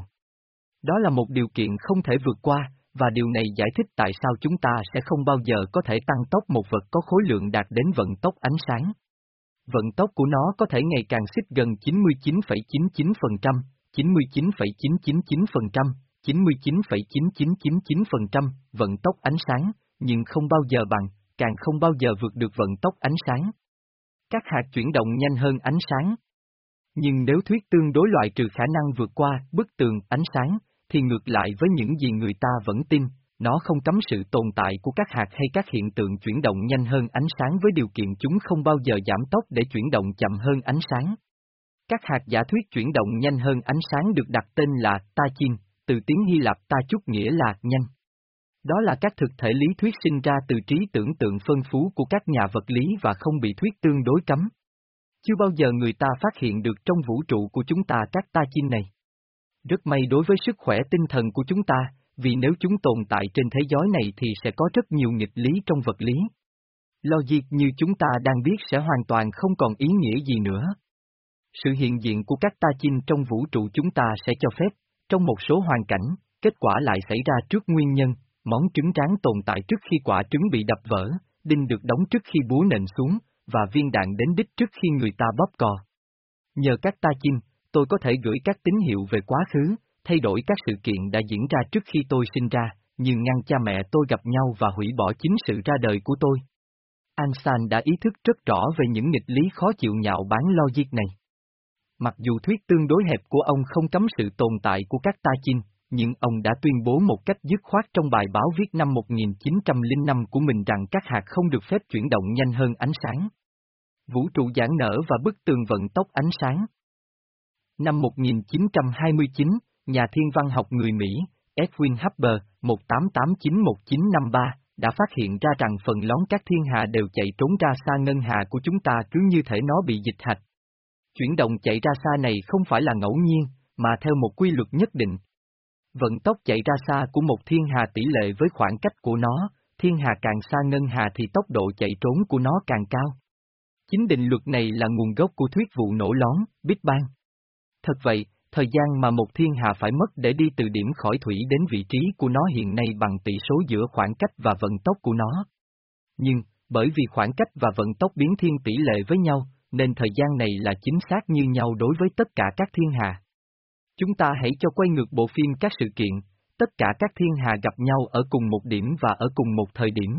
Đó là một điều kiện không thể vượt qua, và điều này giải thích tại sao chúng ta sẽ không bao giờ có thể tăng tốc một vật có khối lượng đạt đến vận tốc ánh sáng. Vận tốc của nó có thể ngày càng xích gần chín mươi chín phẩy chín chín phần trăm, chín mươi chín phẩy chín chín chín phần trăm, chín mươi chín phẩy chín chín chín chín phần trăm vận tốc ánh sáng, nhưng không bao giờ bằng, càng không bao giờ vượt được vận tốc ánh sáng. Các hạt chuyển động nhanh hơn ánh sáng. Nhưng nếu thuyết tương đối loại trừ khả năng vượt qua bức tường ánh sáng, thì ngược lại với những gì người ta vẫn tin, nó không cấm sự tồn tại của các hạt hay các hiện tượng chuyển động nhanh hơn ánh sáng với điều kiện chúng không bao giờ giảm tốc để chuyển động chậm hơn ánh sáng. Các hạt giả thuyết chuyển động nhanh hơn ánh sáng được đặt tên là tachin, từ tiếng Hy Lạp ta chút nghĩa là nhanh. Đó là các thực thể lý thuyết sinh ra từ trí tưởng tượng phân phú của các nhà vật lý và không bị thuyết tương đối cấm. Chưa bao giờ người ta phát hiện được trong vũ trụ của chúng ta các tachin này. Rất may đối với sức khỏe tinh thần của chúng ta, vì nếu chúng tồn tại trên thế giới này thì sẽ có rất nhiều nghịch lý trong vật lý. Logic như chúng ta đang biết sẽ hoàn toàn không còn ý nghĩa gì nữa. Sự hiện diện của các tachin trong vũ trụ chúng ta sẽ cho phép, trong một số hoàn cảnh, kết quả lại xảy ra trước nguyên nhân, món trứng rán tồn tại trước khi quả trứng bị đập vỡ, đinh được đóng trước khi búa nện xuống, và viên đạn đến đích trước khi người ta bóp cò. Nhờ các tachin, tôi có thể gửi các tín hiệu về quá khứ, thay đổi các sự kiện đã diễn ra trước khi tôi sinh ra, như ngăn cha mẹ tôi gặp nhau và hủy bỏ chính sự ra đời của tôi. Einstein đã ý thức rất rõ về những nghịch lý khó chịu nhạo báng logic này. Mặc dù thuyết tương đối hẹp của ông không cấm sự tồn tại của các tachin, nhưng ông đã tuyên bố một cách dứt khoát trong bài báo viết năm một nghìn chín trăm lẻ năm của mình rằng các hạt không được phép chuyển động nhanh hơn ánh sáng. Vũ trụ giãn nở và bức tường vận tốc ánh sáng. Năm một nghìn chín trăm hai mươi chín, nhà thiên văn học người Mỹ, Edwin Hubble, một tám tám chín một chín năm ba, đã phát hiện ra rằng phần lớn các thiên hà đều chạy trốn ra xa ngân hà của chúng ta cứ như thể nó bị dịch hạch. Chuyển động chạy ra xa này không phải là ngẫu nhiên, mà theo một quy luật nhất định. Vận tốc chạy ra xa của một thiên hà tỷ lệ với khoảng cách của nó, thiên hà càng xa ngân hà thì tốc độ chạy trốn của nó càng cao. Chính định luật này là nguồn gốc của thuyết vụ nổ lón, Big Bang. Thật vậy, thời gian mà một thiên hà phải mất để đi từ điểm khỏi thủy đến vị trí của nó hiện nay bằng tỷ số giữa khoảng cách và vận tốc của nó. Nhưng, bởi vì khoảng cách và vận tốc biến thiên tỷ lệ với nhau, nên thời gian này là chính xác như nhau đối với tất cả các thiên hà. Chúng ta hãy cho quay ngược bộ phim các sự kiện, tất cả các thiên hà gặp nhau ở cùng một điểm và ở cùng một thời điểm.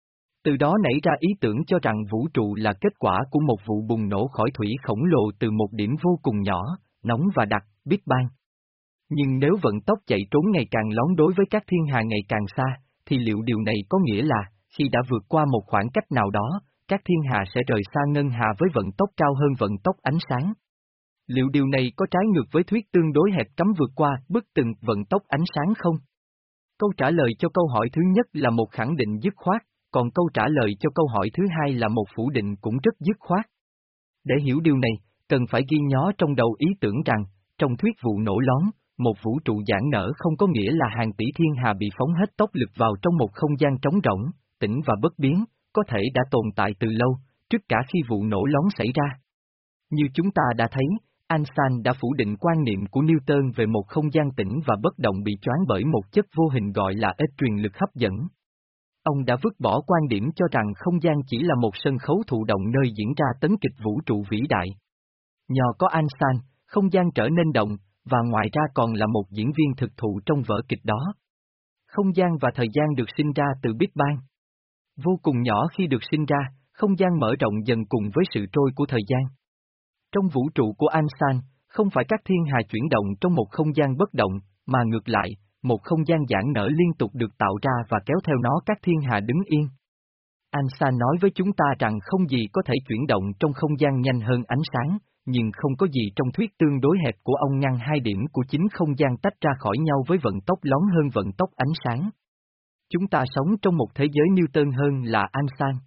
Từ đó nảy ra ý tưởng cho rằng vũ trụ là kết quả của một vụ bùng nổ khỏi thủy khổng lồ từ một điểm vô cùng nhỏ, nóng và đặc, Big Bang. Nhưng nếu vận tốc chạy trốn ngày càng lón đối với các thiên hà ngày càng xa, thì liệu điều này có nghĩa là, khi đã vượt qua một khoảng cách nào đó, các thiên hà sẽ rời xa ngân hà với vận tốc cao hơn vận tốc ánh sáng? Liệu điều này có trái ngược với thuyết tương đối hẹp cấm vượt qua bức tường vận tốc ánh sáng không? Câu trả lời cho câu hỏi thứ nhất là một khẳng định dứt khoát, còn câu trả lời cho câu hỏi thứ hai là một phủ định cũng rất dứt khoát. Để hiểu điều này, cần phải ghi nhớ trong đầu ý tưởng rằng, trong thuyết vụ nổ lón, một vũ trụ giãn nở không có nghĩa là hàng tỷ thiên hà bị phóng hết tốc lực vào trong một không gian trống rỗng, tĩnh và bất biến, có thể đã tồn tại từ lâu, trước cả khi vụ nổ lón xảy ra. Như chúng ta đã thấy, Einstein đã phủ định quan niệm của Newton về một không gian tĩnh và bất động bị choáng bởi một chất vô hình gọi là ếch truyền lực hấp dẫn. Ông đã vứt bỏ quan điểm cho rằng không gian chỉ là một sân khấu thụ động nơi diễn ra tấn kịch vũ trụ vĩ đại. Nhờ có Einstein, không gian trở nên động, và ngoài ra còn là một diễn viên thực thụ trong vở kịch đó. Không gian và thời gian được sinh ra từ Big Bang. Vô cùng nhỏ khi được sinh ra, không gian mở rộng dần cùng với sự trôi của thời gian. Trong vũ trụ của Einstein, không phải các thiên hà chuyển động trong một không gian bất động, mà ngược lại, một không gian giãn nở liên tục được tạo ra và kéo theo nó các thiên hà đứng yên. Einstein nói với chúng ta rằng không gì có thể chuyển động trong không gian nhanh hơn ánh sáng, nhưng không có gì trong thuyết tương đối hẹp của ông ngăn hai điểm của chính không gian tách ra khỏi nhau với vận tốc lón hơn vận tốc ánh sáng. Chúng ta sống trong một thế giới Newton hơn là Einstein.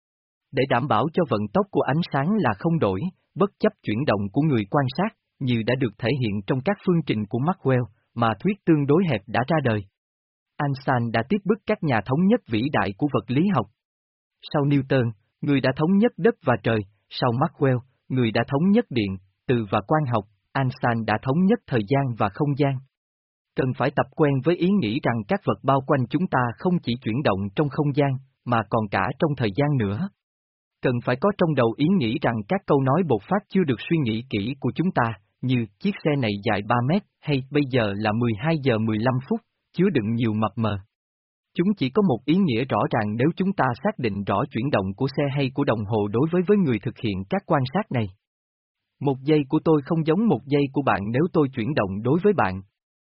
Để đảm bảo cho vận tốc của ánh sáng là không đổi, bất chấp chuyển động của người quan sát, như đã được thể hiện trong các phương trình của Maxwell, mà thuyết tương đối hẹp đã ra đời. Einstein đã tiếp bức các nhà thống nhất vĩ đại của vật lý học. Sau Newton, người đã thống nhất đất và trời, sau Maxwell, người đã thống nhất điện, từ và quang học, Einstein đã thống nhất thời gian và không gian. Cần phải tập quen với ý nghĩ rằng các vật bao quanh chúng ta không chỉ chuyển động trong không gian, mà còn cả trong thời gian nữa. Cần phải có trong đầu ý nghĩ rằng các câu nói bột phát chưa được suy nghĩ kỹ của chúng ta, như chiếc xe này dài ba mét, hay bây giờ là mười hai giờ mười lăm phút, chứa đựng nhiều mập mờ. Chúng chỉ có một ý nghĩa rõ ràng nếu chúng ta xác định rõ chuyển động của xe hay của đồng hồ đối với với người thực hiện các quan sát này. Một giây của tôi không giống một giây của bạn nếu tôi chuyển động đối với bạn.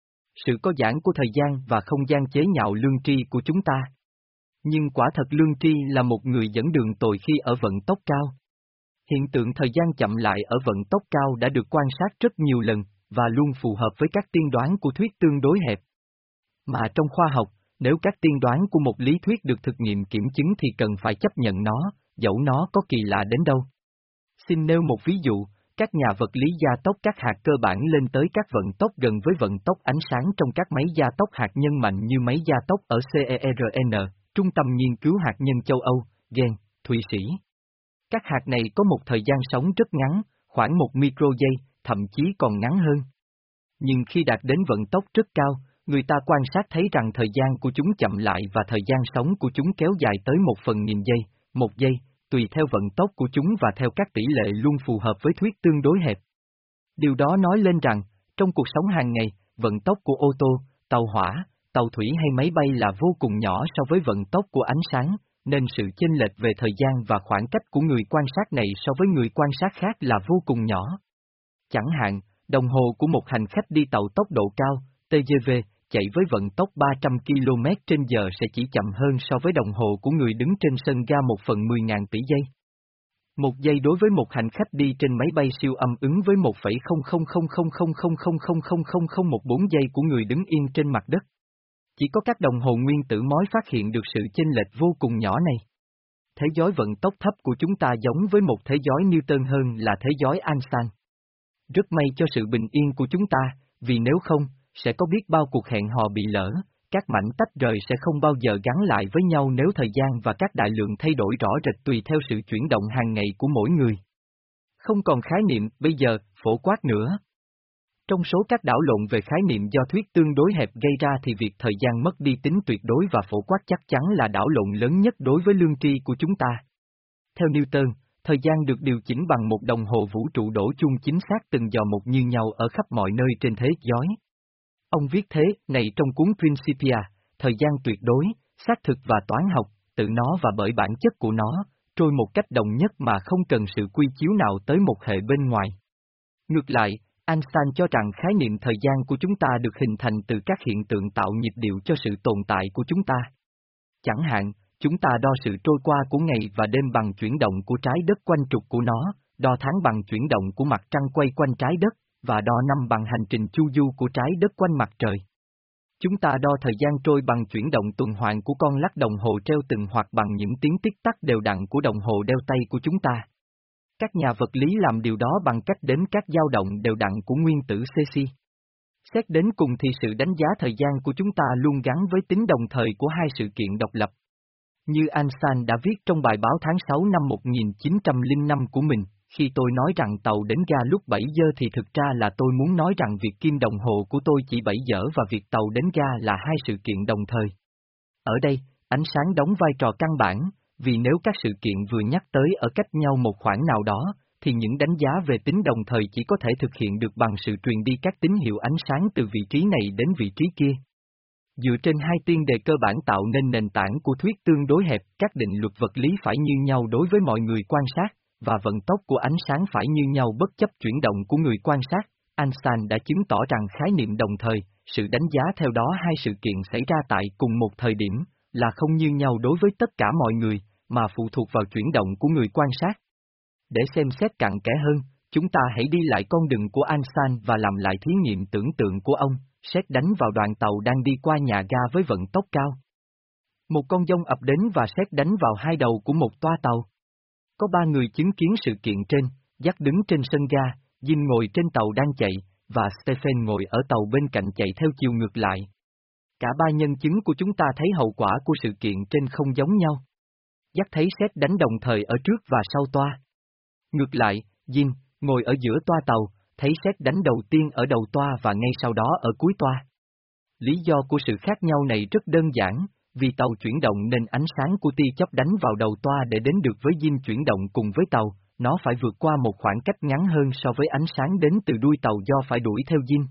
Sự có giãn của thời gian và không gian chế nhạo lương tri của chúng ta. Nhưng quả thật lương tri là một người dẫn đường tồi khi ở vận tốc cao. Hiện tượng thời gian chậm lại ở vận tốc cao đã được quan sát rất nhiều lần, và luôn phù hợp với các tiên đoán của thuyết tương đối hẹp. Mà trong khoa học, nếu các tiên đoán của một lý thuyết được thực nghiệm kiểm chứng thì cần phải chấp nhận nó, dẫu nó có kỳ lạ đến đâu. Xin nêu một ví dụ, các nhà vật lý gia tốc các hạt cơ bản lên tới các vận tốc gần với vận tốc ánh sáng trong các máy gia tốc hạt nhân mạnh như máy gia tốc ở CERN, Trung tâm Nghiên cứu Hạt nhân châu Âu, Gen, Thụy Sĩ. Các hạt này có một thời gian sống rất ngắn, khoảng một micro giây, thậm chí còn ngắn hơn. Nhưng khi đạt đến vận tốc rất cao, người ta quan sát thấy rằng thời gian của chúng chậm lại và thời gian sống của chúng kéo dài tới một phần nghìn giây, một giây, tùy theo vận tốc của chúng và theo các tỷ lệ luôn phù hợp với thuyết tương đối hẹp. Điều đó nói lên rằng, trong cuộc sống hàng ngày, vận tốc của ô tô, tàu hỏa, tàu thủy hay máy bay là vô cùng nhỏ so với vận tốc của ánh sáng, nên sự chênh lệch về thời gian và khoảng cách của người quan sát này so với người quan sát khác là vô cùng nhỏ. Chẳng hạn, đồng hồ của một hành khách đi tàu tốc độ cao, tê giê vê, chạy với vận tốc ba trăm ki lô mét trên giờ sẽ chỉ chậm hơn so với đồng hồ của người đứng trên sân ga một phần mười ngàn tỷ giây. Một giây đối với một hành khách đi trên máy bay siêu âm ứng với một phẩy không không không không không không không không không không không một bốn giây của người đứng yên trên mặt đất. Chỉ có các đồng hồ nguyên tử mới phát hiện được sự chênh lệch vô cùng nhỏ này. Thế giới vận tốc thấp của chúng ta giống với một thế giới Newton hơn là thế giới Einstein. Rất may cho sự bình yên của chúng ta, vì nếu không, sẽ có biết bao cuộc hẹn hò bị lỡ, các mảnh tách rời sẽ không bao giờ gắn lại với nhau nếu thời gian và các đại lượng thay đổi rõ rệt tùy theo sự chuyển động hàng ngày của mỗi người. Không còn khái niệm, bây giờ, phổ quát nữa. Trong số các đảo lộn về khái niệm do thuyết tương đối hẹp gây ra thì việc thời gian mất đi tính tuyệt đối và phổ quát chắc chắn là đảo lộn lớn nhất đối với lương tri của chúng ta. Theo Newton, thời gian được điều chỉnh bằng một đồng hồ vũ trụ đổ chuông chính xác từng giờ một như nhau ở khắp mọi nơi trên thế giới. Ông viết thế này trong cuốn Principia, thời gian tuyệt đối, xác thực và toán học, tự nó và bởi bản chất của nó, trôi một cách đồng nhất mà không cần sự quy chiếu nào tới một hệ bên ngoài. Ngược lại, Einstein cho rằng khái niệm thời gian của chúng ta được hình thành từ các hiện tượng tạo nhịp điệu cho sự tồn tại của chúng ta. Chẳng hạn, chúng ta đo sự trôi qua của ngày và đêm bằng chuyển động của trái đất quanh trục của nó, đo tháng bằng chuyển động của mặt trăng quay quanh trái đất, và đo năm bằng hành trình chu du của trái đất quanh mặt trời. Chúng ta đo thời gian trôi bằng chuyển động tuần hoàn của con lắc đồng hồ treo từng hoặc bằng những tiếng tích tắc đều đặn của đồng hồ đeo tay của chúng ta. Các nhà vật lý làm điều đó bằng cách đếm các dao động đều đặn của nguyên tử Cesi. Xét đến cùng thì sự đánh giá thời gian của chúng ta luôn gắn với tính đồng thời của hai sự kiện độc lập. Như Einstein đã viết trong bài báo tháng sáu năm một nghìn chín trăm lẻ năm của mình, khi tôi nói rằng tàu đến ga lúc bảy giờ thì thực ra là tôi muốn nói rằng việc kim đồng hồ của tôi chỉ bảy giờ và việc tàu đến ga là hai sự kiện đồng thời. Ở đây, ánh sáng đóng vai trò căn bản, vì nếu các sự kiện vừa nhắc tới ở cách nhau một khoảng nào đó, thì những đánh giá về tính đồng thời chỉ có thể thực hiện được bằng sự truyền đi các tín hiệu ánh sáng từ vị trí này đến vị trí kia. Dựa trên hai tiên đề cơ bản tạo nên nền tảng của thuyết tương đối hẹp, các định luật vật lý phải như nhau đối với mọi người quan sát, và vận tốc của ánh sáng phải như nhau bất chấp chuyển động của người quan sát. Einstein đã chứng tỏ rằng khái niệm đồng thời, sự đánh giá theo đó hai sự kiện xảy ra tại cùng một thời điểm, là không như nhau đối với tất cả mọi người, mà phụ thuộc vào chuyển động của người quan sát. Để xem xét cặn kẽ hơn, chúng ta hãy đi lại con đường của Einstein và làm lại thí nghiệm tưởng tượng của ông, sét đánh vào đoàn tàu đang đi qua nhà ga với vận tốc cao. Một con dông ập đến và sét đánh vào hai đầu của một toa tàu. Có ba người chứng kiến sự kiện trên, Jack đứng trên sân ga, Jim ngồi trên tàu đang chạy, và Stephen ngồi ở tàu bên cạnh chạy theo chiều ngược lại. Cả ba nhân chứng của chúng ta thấy hậu quả của sự kiện trên không giống nhau. Jack thấy sét đánh đồng thời ở trước và sau toa. Ngược lại, Jim, ngồi ở giữa toa tàu, thấy sét đánh đầu tiên ở đầu toa và ngay sau đó ở cuối toa. Lý do của sự khác nhau này rất đơn giản, vì tàu chuyển động nên ánh sáng của tia chớp đánh vào đầu toa để đến được với Jim chuyển động cùng với tàu, nó phải vượt qua một khoảng cách ngắn hơn so với ánh sáng đến từ đuôi tàu do phải đuổi theo Jim.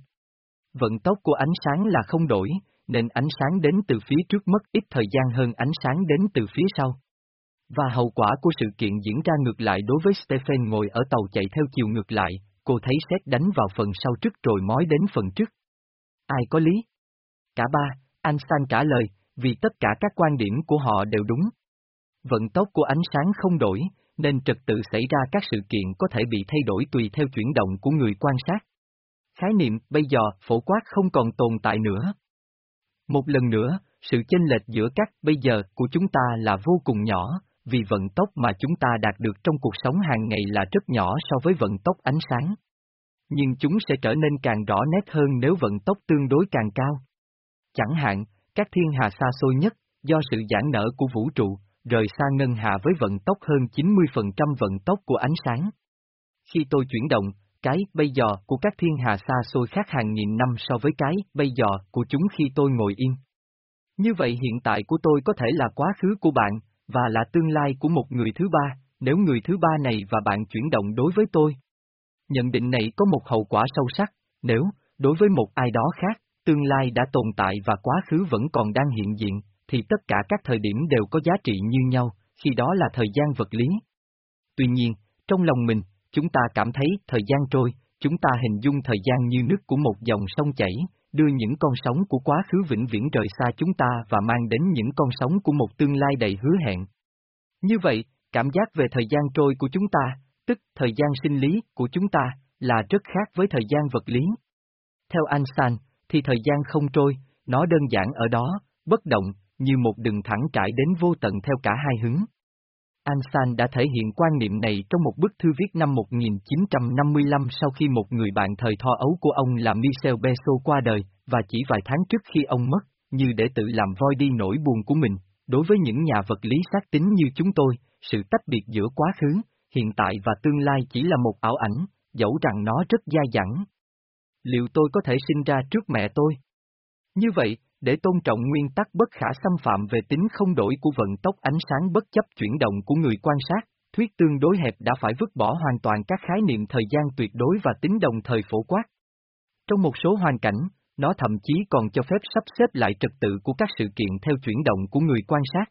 Vận tốc của ánh sáng là không đổi, nên ánh sáng đến từ phía trước mất ít thời gian hơn ánh sáng đến từ phía sau. Và hậu quả của sự kiện diễn ra ngược lại đối với Stephen ngồi ở tàu chạy theo chiều ngược lại, cô thấy sét đánh vào phần sau trước rồi mói đến phần trước. Ai có lý? Cả ba, Einstein trả lời, vì tất cả các quan điểm của họ đều đúng. Vận tốc của ánh sáng không đổi, nên trật tự xảy ra các sự kiện có thể bị thay đổi tùy theo chuyển động của người quan sát. Khái niệm bây giờ phổ quát không còn tồn tại nữa. Một lần nữa, sự chênh lệch giữa các bây giờ của chúng ta là vô cùng nhỏ, vì vận tốc mà chúng ta đạt được trong cuộc sống hàng ngày là rất nhỏ so với vận tốc ánh sáng. Nhưng chúng sẽ trở nên càng rõ nét hơn nếu vận tốc tương đối càng cao. Chẳng hạn, các thiên hà xa xôi nhất, do sự giãn nở của vũ trụ, rời xa ngân hà với vận tốc hơn chín mươi phần trăm vận tốc của ánh sáng. Khi tôi chuyển động, cái bây giờ của các thiên hà xa xôi khác hàng nghìn năm so với cái bây giờ của chúng khi tôi ngồi yên. Như vậy hiện tại của tôi có thể là quá khứ của bạn, và là tương lai của một người thứ ba, nếu người thứ ba này và bạn chuyển động đối với tôi. Nhận định này có một hậu quả sâu sắc, nếu, đối với một ai đó khác, tương lai đã tồn tại và quá khứ vẫn còn đang hiện diện, thì tất cả các thời điểm đều có giá trị như nhau, khi đó là thời gian vật lý. Tuy nhiên, trong lòng mình, chúng ta cảm thấy thời gian trôi, chúng ta hình dung thời gian như nước của một dòng sông chảy, đưa những con sóng của quá khứ vĩnh viễn rời xa chúng ta và mang đến những con sóng của một tương lai đầy hứa hẹn. Như vậy, Cảm giác về thời gian trôi của chúng ta, tức thời gian sinh lý của chúng ta, là rất khác với thời gian vật lý. Theo Einstein, thì thời gian không trôi, nó đơn giản ở đó, bất động, như một đường thẳng trải đến vô tận theo cả hai hướng. Einstein đã thể hiện quan niệm này trong một bức thư viết năm một nghìn chín trăm năm mươi lăm sau khi một người bạn thời thơ ấu của ông là Michel Besso qua đời, và chỉ vài tháng trước khi ông mất, như để tự làm vơi đi nỗi buồn của mình. Đối với những nhà vật lý xác tính như chúng tôi, sự tách biệt giữa quá khứ, hiện tại và tương lai chỉ là một ảo ảnh, dẫu rằng nó rất dai dẳng. Liệu tôi có thể sinh ra trước mẹ tôi? Như vậy, để tôn trọng nguyên tắc bất khả xâm phạm về tính không đổi của vận tốc ánh sáng bất chấp chuyển động của người quan sát, thuyết tương đối hẹp đã phải vứt bỏ hoàn toàn các khái niệm thời gian tuyệt đối và tính đồng thời phổ quát. Trong một số hoàn cảnh, nó thậm chí còn cho phép sắp xếp lại trật tự của các sự kiện theo chuyển động của người quan sát.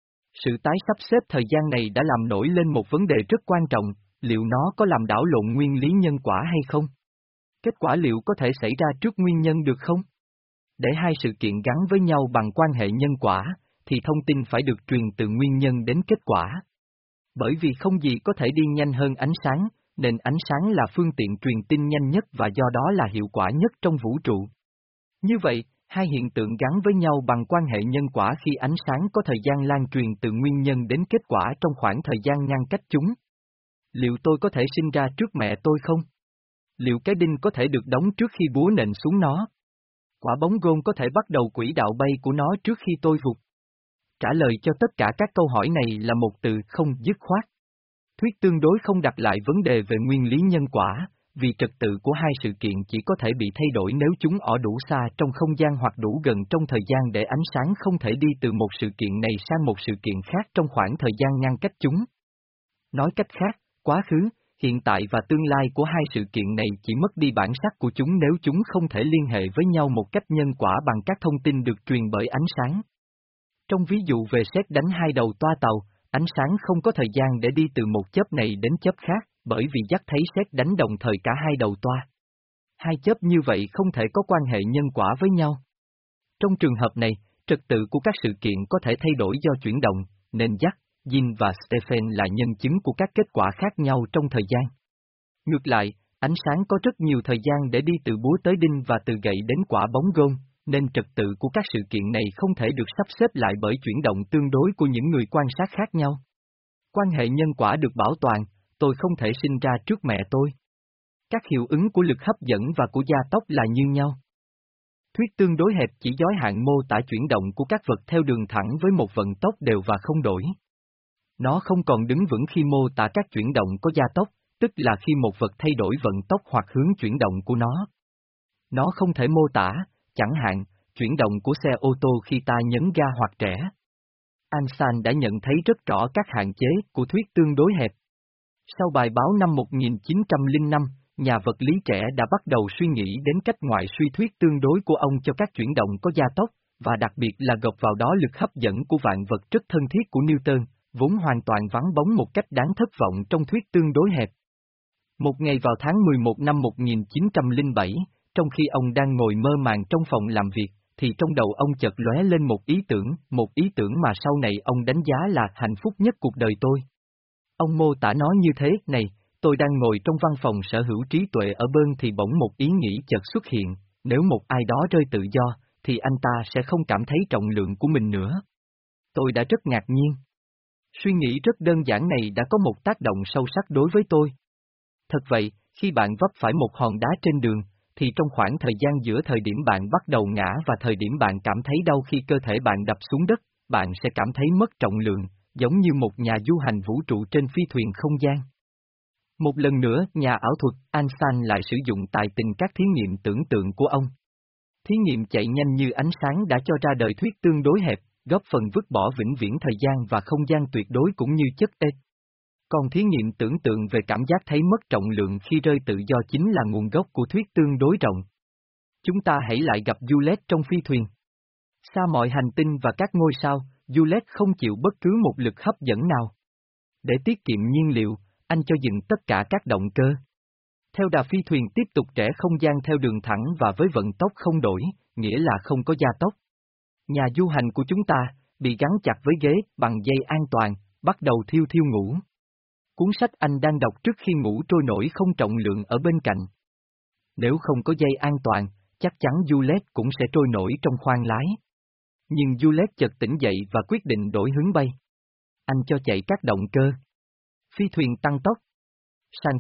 Sự tái sắp xếp thời gian này đã làm nổi lên một vấn đề rất quan trọng, liệu nó có làm đảo lộn nguyên lý nhân quả hay không? Kết quả liệu có thể xảy ra trước nguyên nhân được không? Để hai sự kiện gắn với nhau bằng quan hệ nhân quả, thì thông tin phải được truyền từ nguyên nhân đến kết quả. Bởi vì không gì có thể đi nhanh hơn ánh sáng, nên ánh sáng là phương tiện truyền tin nhanh nhất và do đó là hiệu quả nhất trong vũ trụ. Như vậy, hai hiện tượng gắn với nhau bằng quan hệ nhân quả khi ánh sáng có thời gian lan truyền từ nguyên nhân đến kết quả trong khoảng thời gian ngăn cách chúng. Liệu tôi có thể sinh ra trước mẹ tôi không? Liệu cái đinh có thể được đóng trước khi búa nện xuống nó? Quả bóng gôn có thể bắt đầu quỹ đạo bay của nó trước khi tôi vụt? Trả lời cho tất cả các câu hỏi này là một từ không dứt khoát. Thuyết tương đối không đặt lại vấn đề về nguyên lý nhân quả, vì trật tự của hai sự kiện chỉ có thể bị thay đổi nếu chúng ở đủ xa trong không gian hoặc đủ gần trong thời gian để ánh sáng không thể đi từ một sự kiện này sang một sự kiện khác trong khoảng thời gian ngăn cách chúng. Nói cách khác, quá khứ, hiện tại và tương lai của hai sự kiện này chỉ mất đi bản sắc của chúng nếu chúng không thể liên hệ với nhau một cách nhân quả bằng các thông tin được truyền bởi ánh sáng. Trong ví dụ về sét đánh hai đầu toa tàu, ánh sáng không có thời gian để đi từ một chớp này đến chớp khác, bởi vì dắt thấy sét đánh đồng thời cả hai đầu toa. Hai chớp như vậy không thể có quan hệ nhân quả với nhau. Trong trường hợp này, trật tự của các sự kiện có thể thay đổi do chuyển động, nên Jack, Jin và Stephen là nhân chứng của các kết quả khác nhau trong thời gian. Ngược lại, ánh sáng có rất nhiều thời gian để đi từ búa tới đinh và từ gậy đến quả bóng gôn, nên trật tự của các sự kiện này không thể được sắp xếp lại bởi chuyển động tương đối của những người quan sát khác nhau. Quan hệ nhân quả được bảo toàn, tôi không thể sinh ra trước mẹ tôi. Các hiệu ứng của lực hấp dẫn và của gia tốc là như nhau. Thuyết tương đối hẹp chỉ giới hạn mô tả chuyển động của các vật theo đường thẳng với một vận tốc đều và không đổi. Nó không còn đứng vững khi mô tả các chuyển động có gia tốc, tức là khi một vật thay đổi vận tốc hoặc hướng chuyển động của nó. Nó không thể mô tả, chẳng hạn, chuyển động của xe ô tô khi ta nhấn ga hoặc rẽ. Einstein đã nhận thấy rất rõ các hạn chế của thuyết tương đối hẹp. Sau bài báo năm một nghìn chín trăm lẻ năm, nhà vật lý trẻ đã bắt đầu suy nghĩ đến cách ngoại suy thuyết tương đối của ông cho các chuyển động có gia tốc, và đặc biệt là gộp vào đó lực hấp dẫn của vạn vật rất thân thiết của Newton, vốn hoàn toàn vắng bóng một cách đáng thất vọng trong thuyết tương đối hẹp. Một ngày vào tháng mười một năm một nghìn chín trăm lẻ bảy, trong khi ông đang ngồi mơ màng trong phòng làm việc, thì trong đầu ông chợt lóe lên một ý tưởng, một ý tưởng mà sau này ông đánh giá là hạnh phúc nhất cuộc đời tôi. Ông mô tả nó như thế, này, tôi đang ngồi trong văn phòng sở hữu trí tuệ ở bên thì bỗng một ý nghĩ chợt xuất hiện, nếu một ai đó rơi tự do, thì anh ta sẽ không cảm thấy trọng lượng của mình nữa. Tôi đã rất ngạc nhiên. Suy nghĩ rất đơn giản này đã có một tác động sâu sắc đối với tôi. Thật vậy, khi bạn vấp phải một hòn đá trên đường, thì trong khoảng thời gian giữa thời điểm bạn bắt đầu ngã và thời điểm bạn cảm thấy đau khi cơ thể bạn đập xuống đất, bạn sẽ cảm thấy mất trọng lượng, giống như một nhà du hành vũ trụ trên phi thuyền không gian. Một lần nữa, nhà ảo thuật Einstein lại sử dụng tài tình các thí nghiệm tưởng tượng của ông. Thí nghiệm chạy nhanh như ánh sáng đã cho ra đời thuyết tương đối hẹp, góp phần vứt bỏ vĩnh viễn thời gian và không gian tuyệt đối cũng như chất ê. Còn thí nghiệm tưởng tượng về cảm giác thấy mất trọng lượng khi rơi tự do chính là nguồn gốc của thuyết tương đối rộng. Chúng ta hãy lại gặp Juliet trong phi thuyền. Xa mọi hành tinh và các ngôi sao, Juliet không chịu bất cứ một lực hấp dẫn nào. Để tiết kiệm nhiên liệu, anh cho dừng tất cả các động cơ. Theo đà phi thuyền tiếp tục rẽ không gian theo đường thẳng và với vận tốc không đổi, nghĩa là không có gia tốc. Nhà du hành của chúng ta, bị gắn chặt với ghế bằng dây an toàn, bắt đầu thiêu thiêu ngủ. Cuốn sách anh đang đọc trước khi ngủ trôi nổi không trọng lượng ở bên cạnh. Nếu không có dây an toàn, chắc chắn Juliet cũng sẽ trôi nổi trong khoang lái. Nhưng Juliet chợt tỉnh dậy và quyết định đổi hướng bay. Anh cho chạy các động cơ. Phi thuyền tăng tốc. San